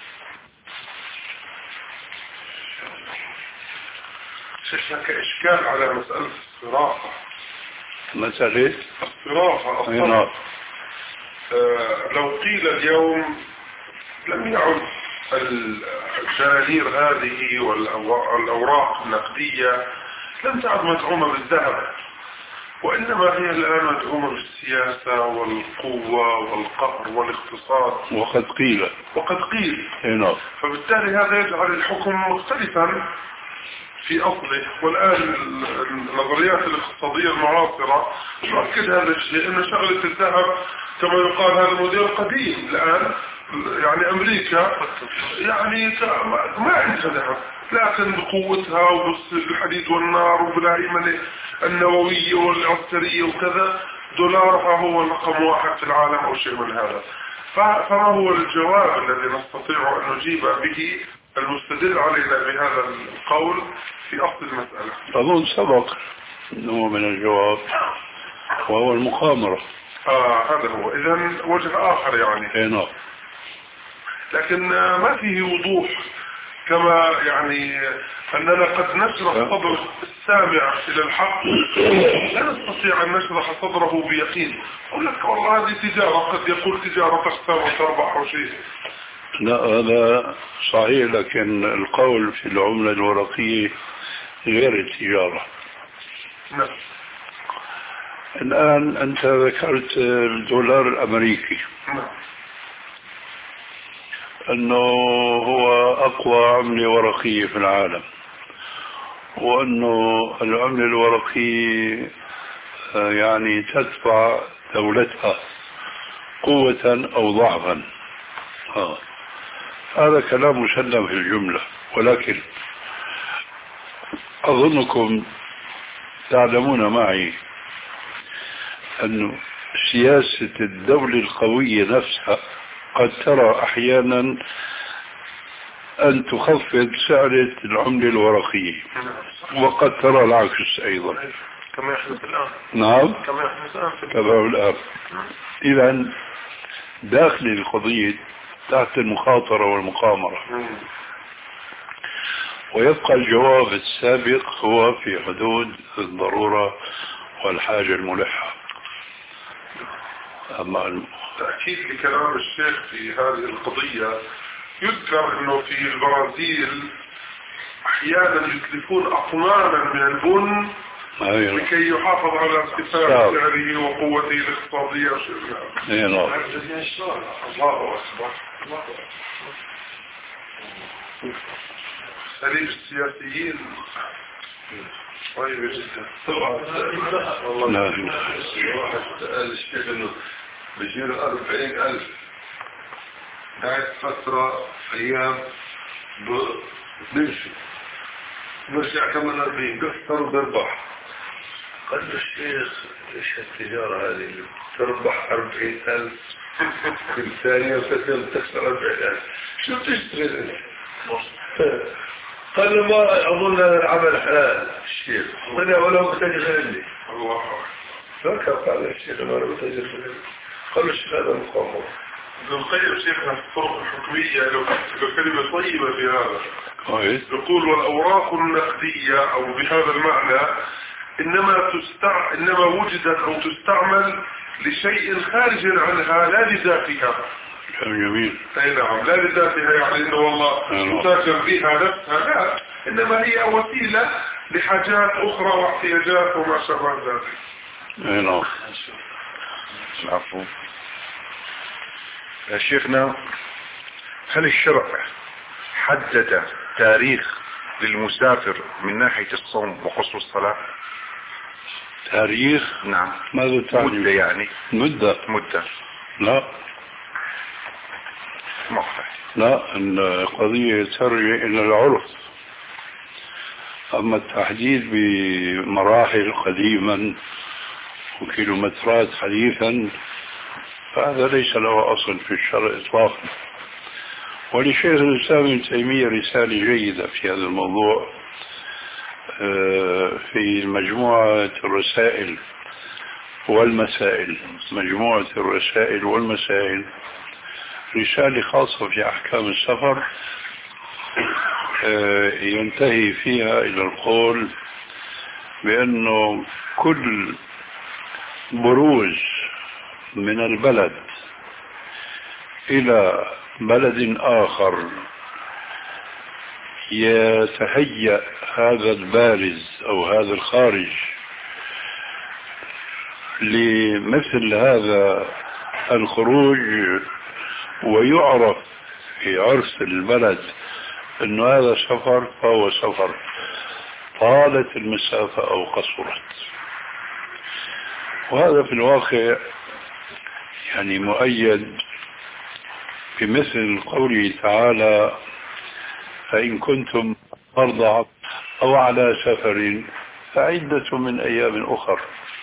شيخنا كإشكال على مسألة الصرافة. مسألة؟ الصرافة اي نعم. آه لو قيل اليوم لم يعد الجنادير هذه والأوراق النقدية لم تعد مدعومة بالذهب، وإنما هي الآن مدعومة بالسياسة والقوة والقهر والاقتصاد. وقد قيل وقد قيل هنا. فبالتالي هذا يجعل الحكم مختلفا في أصله. والآن النظريات الاقتصادية المعاصرة تؤكد هذا الشيء، أن شغلة الذهب كما يقال هذا موديل قديم. الآن يعني أمريكا يعني ما عندها ذهب، لكن بقوتها وبالحديد والنار وبالهيمنة النووية والعسكرية وكذا دولارها هو رقم واحد في العالم أو شيء من هذا. فما هو الجواب الذي نستطيع أن نجيب به المستدل علينا بهذا القول في أصل المسألة؟ أظن سبق أنه من الجواب وهو المقامرة. آه هذا هو. إذن وجه آخر يعني. هنا. لكن ما فيه وضوح، كما يعني أننا قد نشرح صدر السامع إلى الحق لا نستطيع أن نشرح صدره بيقين. أقول لك والله هذه تجارة، قد يقول تجارة تخسر وتربح أو شيء. لا هذا صحيح، لكن القول في العملة الورقية غير التجارة. نعم. الآن أنت ذكرت الدولار الأمريكي. نعم. أنه هو أقوى عملة ورقية في العالم، وأنه العملة الورقية يعني تدفع دولتها قوة أو ضعفا. آه. هذا كلام مسلم في الجملة، ولكن أظنكم تعلمون معي أن سياسة الدولة القوية نفسها قد ترى أحيانا أن تخفض سعر العملة الورقية، وقد ترى العكس أيضا كما يحدث الآن. نعم كما يحدث الآن. كما الآن. إذن داخل القضية تحت المخاطرة والمقامرة. ويبقى الجواب السابق هو في حدود الضرورة والحاجة الملحة. أما تأكيد لكلام الشيخ في هذه القضية، يذكر أنه في البرازيل أحيانا يتلفون أطنانا من البن لكي يحافظ على ارتفاع سعره وقوته الاقتصادية. اي نعم. الله أكبر. سليم السياسيين طيب جدا. والله واحد سأل الشيخ انه بيجيله أربعين ألف قاعد فترة أيام بمشي برجع كمان أربعين قصر وبربح. قال له الشيخ ايش هالتجارة هذه تربح أربعين ألف كل ثانية وثلاثين تخسر أربعين ألف شو تشتغل انت؟ قال له ما أظن هذا العمل حلال الشيخ، قال له ولو بتجر لي. الله فكر قال الشيخ ما لو بتجر لي. قال الشيخ هذا مقامر. ابن القيم شيخنا في الطرق الحكمية له كلمة طيبة في هذا. كويس. يقول والأوراق النقدية أو بهذا المعنى إنما تستع إنما وجدت أو تستعمل لشيء خارج عنها لا لذاتها. جميل. اي نعم، لا لذاتها يعني انه والله تتاجر بها نفسها، لا، انما هي وسيلة لحاجات اخرى واحتياجات وما شابه ذلك. اي نعم. العفو. يا شيخنا، هل الشرع حدد تاريخ للمسافر من ناحية الصوم وقصر الصلاة؟ تاريخ؟ نعم. ماذا تعني؟ مدة يعني. مدة. مدة. لا مقطع. لا، القضية ترجع إلى العرف. أما التحديد بمراحل قديما وكيلومترات حديثا فهذا ليس له أصل في الشرع إطلاقا. ولشيخ الإسلام ابن تيمية رسالة جيدة في هذا الموضوع في مجموعة الرسائل والمسائل مجموعة الرسائل والمسائل رسالة خاصة في أحكام السفر ينتهي فيها إلى القول بأنه كل بروز من البلد إلى بلد آخر يتهيأ هذا البارز أو هذا الخارج لمثل هذا الخروج ويعرف في عرس البلد أنه هذا سفر فهو سفر، طالت المسافة أو قصرت. وهذا في الواقع يعني مؤيد بمثل قوله تعالى: فإن كنتم مرضى أو على سفر فعدة من أيام أخر.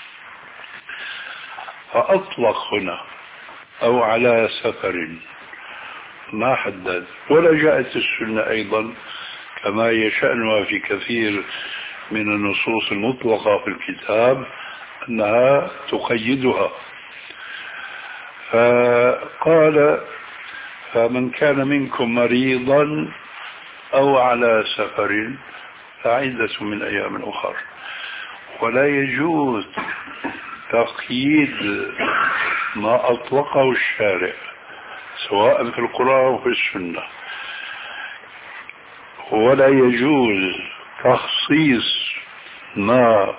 فأطلق هنا أو على سفر، ما حدد. ولا جاءت السنة أيضا كما يشأنها في كثير من النصوص المطلقة في الكتاب أنها تقيدها. فقال: فمن كان منكم مريضا أو على سفر فعدة من أيام أخر. ولا يجوز تقييد ما أطلقه الشارع سواء في القرآن أو في السنة، ولا يجوز تخصيص ما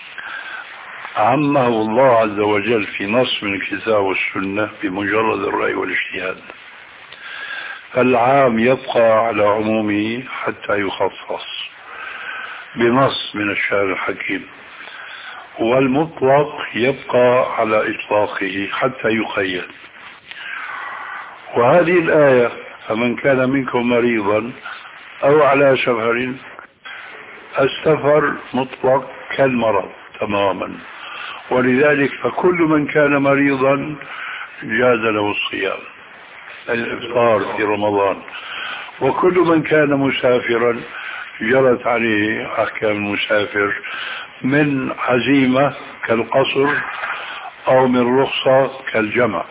عمه الله عز وجل في نص من الكتاب والسنة بمجرد الرأي والاجتهاد. فالعام يبقى على عمومه حتى يخصص بنص من الشارع الحكيم، والمطلق يبقى على إطلاقه حتى يقيد. وهذه الآية: فمن كان منكم مريضا أو على سفر، السفر مطلق كالمرض تماما، ولذلك فكل من كان مريضا جاز له الصيام الإفطار في رمضان، وكل من كان مسافرا جرت عليه أحكام المسافر من عزيمة كالقصر أو من رخصة كالجمع.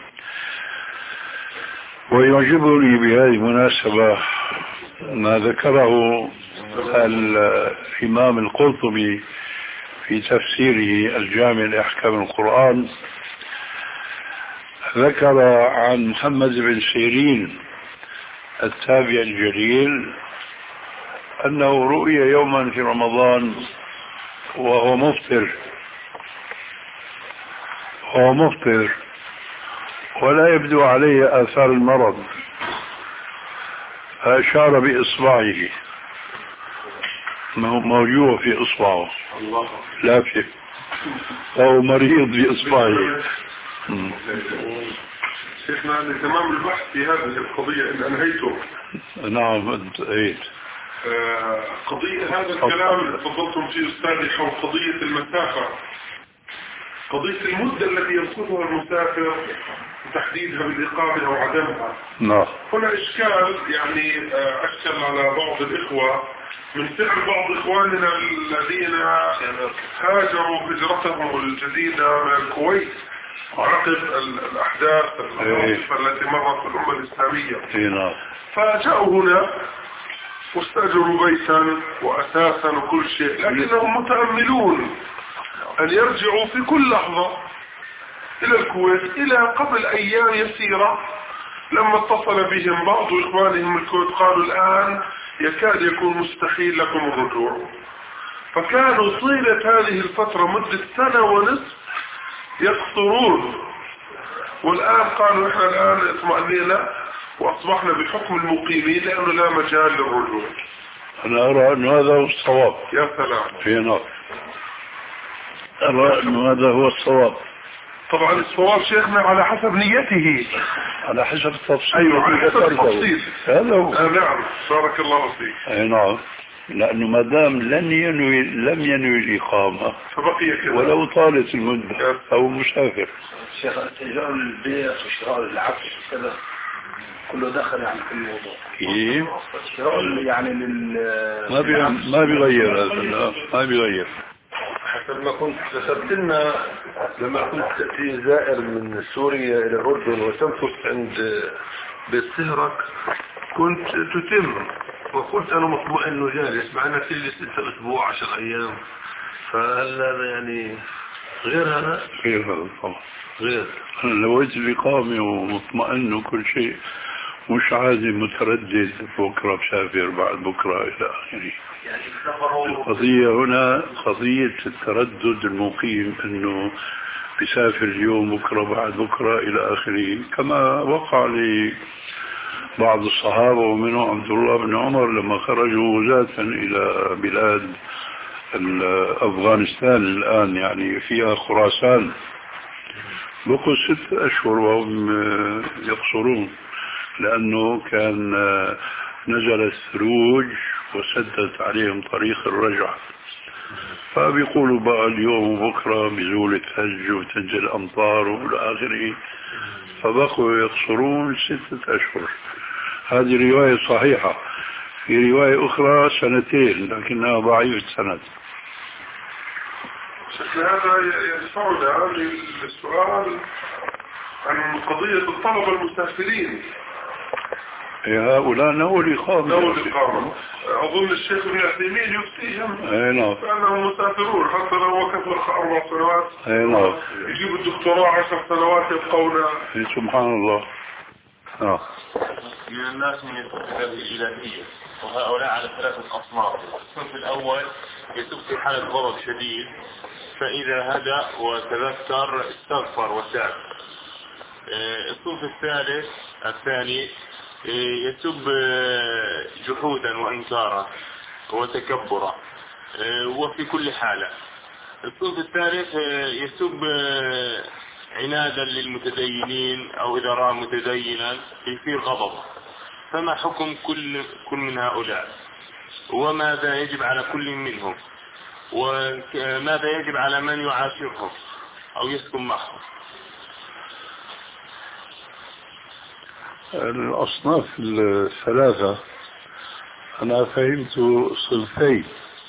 ويعجبني بهذه المناسبة ما ذكره الإمام القرطبي في تفسيره الجامع لأحكام القرآن. ذكر عن محمد بن سيرين التابع الجليل أنه رؤي يوما في رمضان وهو مفطر وهو مفطر ولا يبدو عليه آثار المرض، فأشار بإصبعه، موجوع في إصبعه لا في، فهو مريض بإصبعه. شيخنا لتمام البحث في هذه القضية إن أنهيته. نعم انتهيت. آه قضية هذا الكلام اللي تفضلتم فيه أستاذي حول قضية المسافة، قضية المدة التي يمكثها المسافر وتحديدها بالإقامة أو عدمها. نعم. هنا إشكال يعني آه أشكل على بعض الإخوة من فعل بعض إخواننا الذين هاجروا هجرتهم الجديدة من الكويت عقب الأحداث التي مرت بالأمة الإسلامية. فجاءوا هنا واستأجروا بيتا وأساسا وكل شيء، لكنهم متأملون أن يرجعوا في كل لحظة إلى الكويت. إلى قبل أيام يسيرة لما اتصل بهم بعض إخوانهم الكويت قالوا الآن يكاد يكون مستحيل لكم الرجوع. فكانوا طيلة هذه الفترة مدة سنة ونصف يقصرون، والآن قالوا إحنا الآن اطمأنينا وأصبحنا بحكم المقيمين لأنه لا مجال للرجوع. أنا أرى أن هذا هو الصواب. يا سلام. في نار. أرى أن هذا هو الصواب. طبعا الصواب شيخنا على حسب نيته، على حسب التفصيل. أيوة على حسب التفصيل. هذا هو. آه نعم بارك الله فيك. أي نعم، لأنه ما دام لن ينوي لم ينوي الإقامة فبقي كذا ولو طالت المدة أو مسافر. شيخ استئجار البيت وشراء العفش كذا كله دخل يعني في الموضوع. إيه؟ شراء يعني لل ما بي... ما بيغير هذا، ما بيغير. حسب ما كنت كتبت لنا لما كنت تأتي زائر من سوريا إلى الأردن وتمكث عند بيت سهرك كنت تتم، وقلت أنا مطمئن وجالس معنا في لسه أسبوع عشر أيام. فهذا يعني غير هذا غير هذا طبعا غير. أنا لو وجدت الإقامة ومطمئن وكل شيء مش عادي متردد بكرة بسافر بعد بكرة إلى آخره. يعني سفروا. القضية هنا قضية التردد المقيم أنه بيسافر اليوم بكرة بعد بكرة إلى آخره، كما وقع لبعض الصحابة ومنهم عبد الله بن عمر لما خرجوا غزاة إلى بلاد أفغانستان الآن يعني فيها خراسان، بقوا ست أشهر وهم يقصرون، لأنه كان نزل الثلوج وسدت عليهم طريق الرجعة، فبيقولوا بقى اليوم وبكرة بزول الثلج وتنزل الأمطار وإلى آخره، فبقوا يقصرون ستة أشهر. هذه رواية صحيحة. في رواية أخرى سنتين لكنها ضعيفة السند. هذا يدفعنا للسؤال عن قضية الطلبة المسافرين. هؤلاء نووا الإقامة. نووا الإقامة. أظن الشيخ ابن عثيمين يفتيهم فأنهم مسافرون حتى لو كثر أربع سنوات. أي نعم. يجيب الدكتوراه عشر سنوات يبقون. سبحان الله. آه. من الناس من الكتاب الإلهية، وهؤلاء على ثلاثة أصناف. الصنف الأول يسوق في حالة غضب شديد، فإذا هدأ وتذكر استغفر وتاب. الصنف الثالث الثاني يسب جحودا وإنكارا وتكبرا وفي كل حالة. الصنف الثالث يسب عنادا للمتدينين أو إذا رأى متدينا يثير غضبه. فما حكم كل كل من هؤلاء، وماذا يجب على كل منهم، وماذا يجب على من يعاشرهم أو يسكن معهم؟ الأصناف الثلاثة أنا فهمت صنفين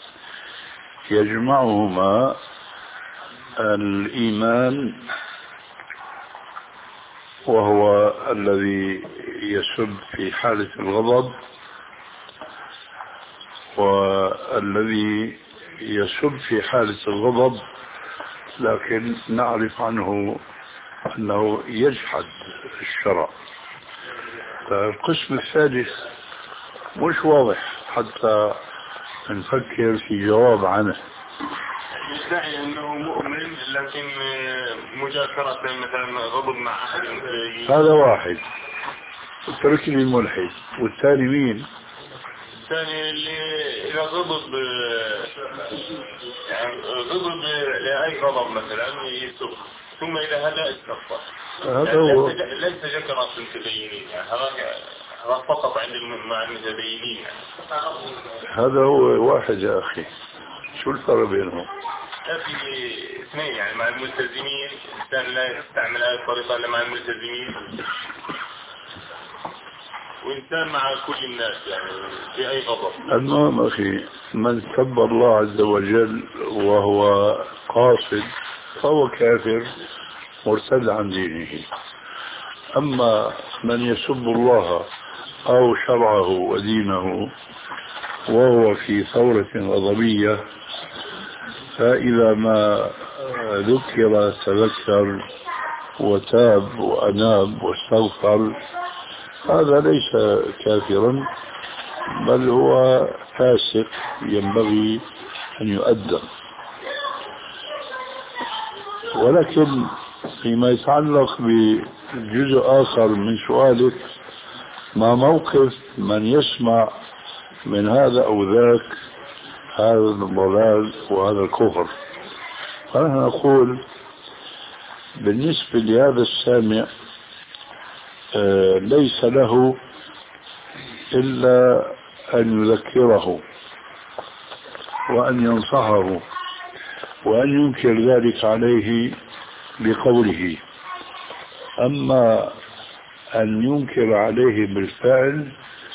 يجمعهما الإيمان، وهو الذي يسب في حالة الغضب، والذي يسب في حالة الغضب لكن نعرف عنه أنه يجحد الشرع. القسم الثالث مش واضح حتى نفكر في جواب عنه. يدعي أنه مؤمن لكن مجاكرة مثلا غضب مع أحد. هذا واحد. اترك لي الملحد. والثاني مين؟ الثاني اللي إذا غضب يعني غضب لأي غضب مثلا يسوق، ثم إذا هذا استغفر. هذا هو. ليس جكرة المتدينين، يعني هذا فقط عند مع المتدينين. هذا هو واحد يا أخي. شو الفرق بينهم؟ في اثنين يعني مع الملتزمين، الإنسان لا يستعمل هذه الطريقة إلا مع الملتزمين، وإنسان مع كل الناس يعني في أي غضب. المهم أخي، من سب الله عز وجل وهو قاصد فهو كافر مرتد عن دينه. أما من يسب الله أو شرعه ودينه وهو في ثورة غضبية، فإذا ما ذكر تذكر وتاب وأناب واستغفر، هذا ليس كافرا بل هو فاسق ينبغي أن يؤدب. ولكن فيما يتعلق بجزء آخر من سؤالك، ما موقف من يسمع من هذا أو ذاك هذا الضلال وهذا الكفر؟ فنحن نقول بالنسبة لهذا السامع آه ليس له إلا أن يذكره وأن ينصحه وأن ينكر ذلك عليه بقوله. أما أن ينكر عليه بالفعل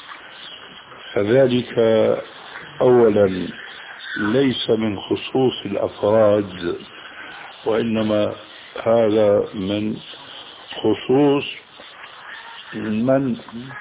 فذلك أولا ليس من خصوص الأفراد، وإنما هذا من خصوص من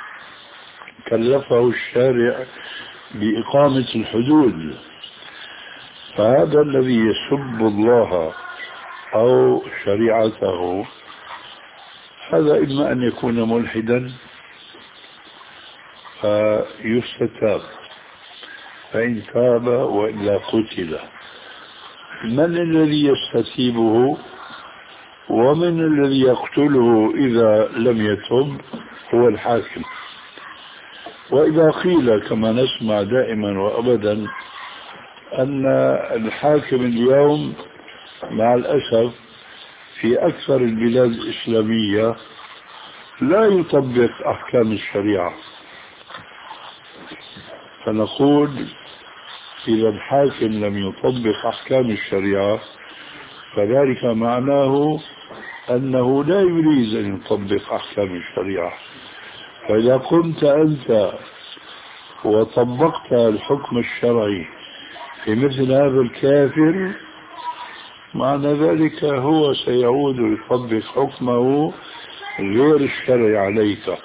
كلفه الشارع بإقامة الحدود. فهذا الذي يسب الله أو شريعته هذا إما أن يكون ملحدا فيستتاب، فإن تاب وإلا قتل. من الذي يستتيبه ومن الذي يقتله إذا لم يتب؟ هو الحاكم. وإذا قيل كما نسمع دائما وأبدا أن الحاكم اليوم مع الأسف في أكثر البلاد الإسلامية لا يطبق أحكام الشريعة، فنقول إذا الحاكم لم يطبق أحكام الشريعة فذلك معناه أنه لا يريد أن يطبق أحكام الشريعة. فإذا قمت أنت وطبقت الحكم الشرعي في مثل هذا الكافر معنى ذلك هو سيعود يطبق حكمه غير الشرعي عليك.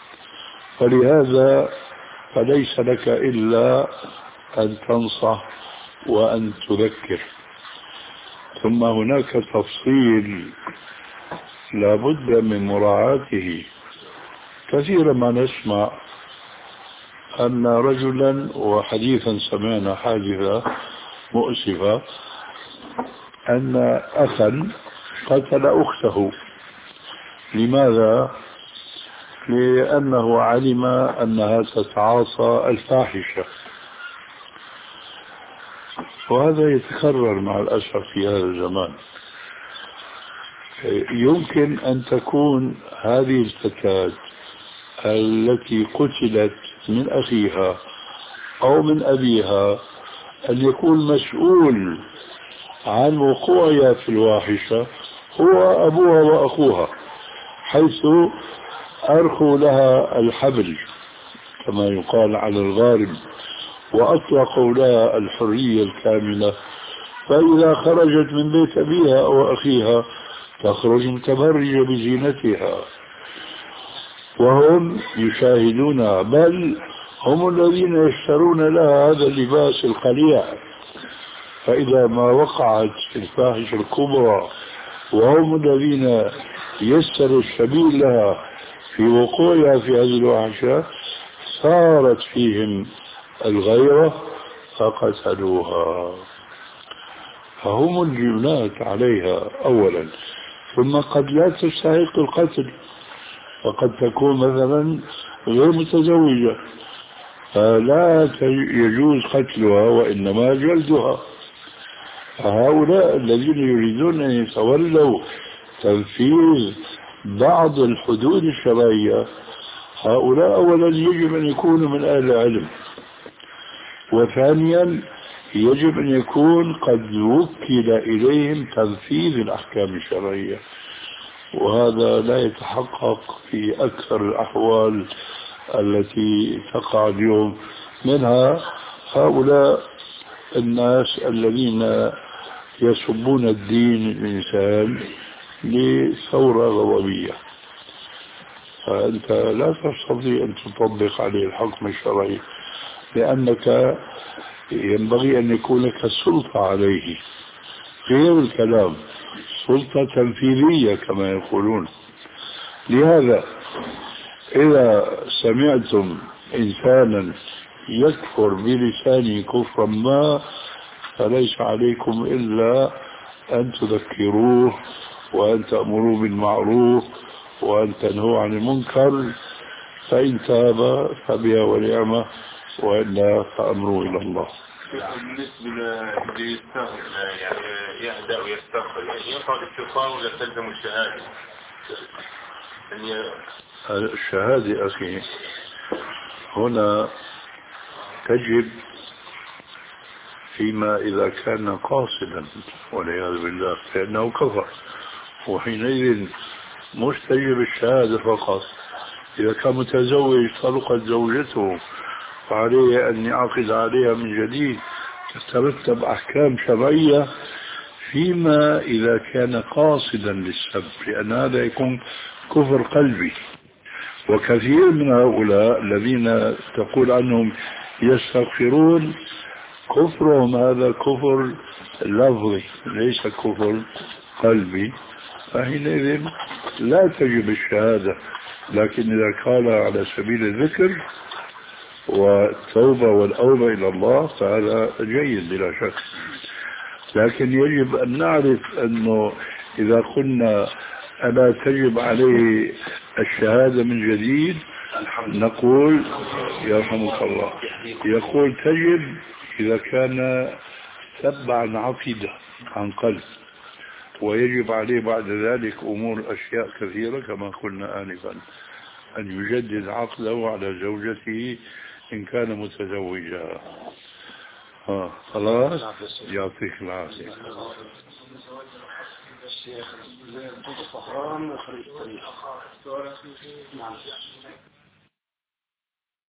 فلهذا فليس لك إلا أن تنصح وأن تذكر. ثم هناك تفصيل لا بد من مراعاته. كثيرا ما نسمع أن رجلا، وحديثا سمعنا حادثة مؤسفة، أن أخا قتل أخته. لماذا؟ لأنه علم أنها تتعاصى الفاحشة. وهذا يتكرر مع الأسف في هذا الزمان. يمكن أن تكون هذه الفتاة التي قتلت من أخيها أو من أبيها أن يكون مسؤول عن وقوعها في الواحشة هو أبوها وأخوها، حيث أرخوا لها الحبل كما يقال على الغارب وأطلقوا لها الحرية الكاملة. فإذا خرجت من بيت أبيها أو أخيها تخرج متبرجة بزينتها وهم يشاهدونها، بل هم الذين يشترون لها هذا اللباس القليع. فإذا ما وقعت في الفاحشة الكبرى وهم الذين يسروا السبيل لها في وقوعها في هذه الوحشة صارت فيهم الغيرة فقتلوها. فهم الجنات عليها أولا، ثم قد لا تستحق القتل، وقد تكون مثلا غير متزوجة فلا يجوز قتلها وإنما جلدها. هؤلاء الذين يريدون أن يتولوا تنفيذ بعض الحدود الشرعية هؤلاء أولا يجب أن يكونوا من أهل العلم، وثانيا يجب أن يكون قد وكل إليهم تنفيذ الأحكام الشرعية، وهذا لا يتحقق في أكثر الأحوال التي تقع اليوم. منها هؤلاء الناس الذين يسبون الدين الإنسان لثورة غضبية، فأنت لا تستطيع أن تطبق عليه الحكم الشرعي لأنك ينبغي أن يكون لك سلطة عليه، غير الكلام سلطة تنفيذية كما يقولون. لهذا إذا سمعتم إنسانا يكفر بلسانه كفرا ما فليس عليكم إلا أن تذكروه وأن تأمروا بالمعروف وأن تنهوا عن المنكر، فإن تاب فبها ونعمة وإلا فأمروا إلى الله. بالنسبة ليستغفر يعني يهدأ ويستغفر يعني يقع الاستغفار ولا تلزم الشهادة؟ الشهادة أخي هنا تجب فيما إذا كان قاصدا والعياذ بالله فإنه كفر، وحينئذ مش تجب الشهادة فقط. إذا كان متزوج طلقت زوجته فعليه أن يعقد عليها من جديد، تترتب أحكام شرعية فيما إذا كان قاصدا للسب، لأن هذا يكون كفر قلبي. وكثير من هؤلاء الذين تقول عنهم يستغفرون كفرهم هذا كفر لفظي ليس كفر قلبي، فحينئذ لا تجب الشهادة. لكن إذا قال على سبيل الذكر والتوبة والأوبة إلى الله فهذا جيد بلا شك. لكن يجب أن نعرف أنه إذا قلنا ألا تجب عليه الشهادة من جديد نقول يرحمك الله يقول تجب إذا كان سب عن عقيدة عن قلب، ويجب عليه بعد ذلك أمور أشياء كثيرة كما قلنا آنفا، أن يجدد عقده على زوجته إن كان متزوجا. آه خلاص يعطيك العافية. الشيخ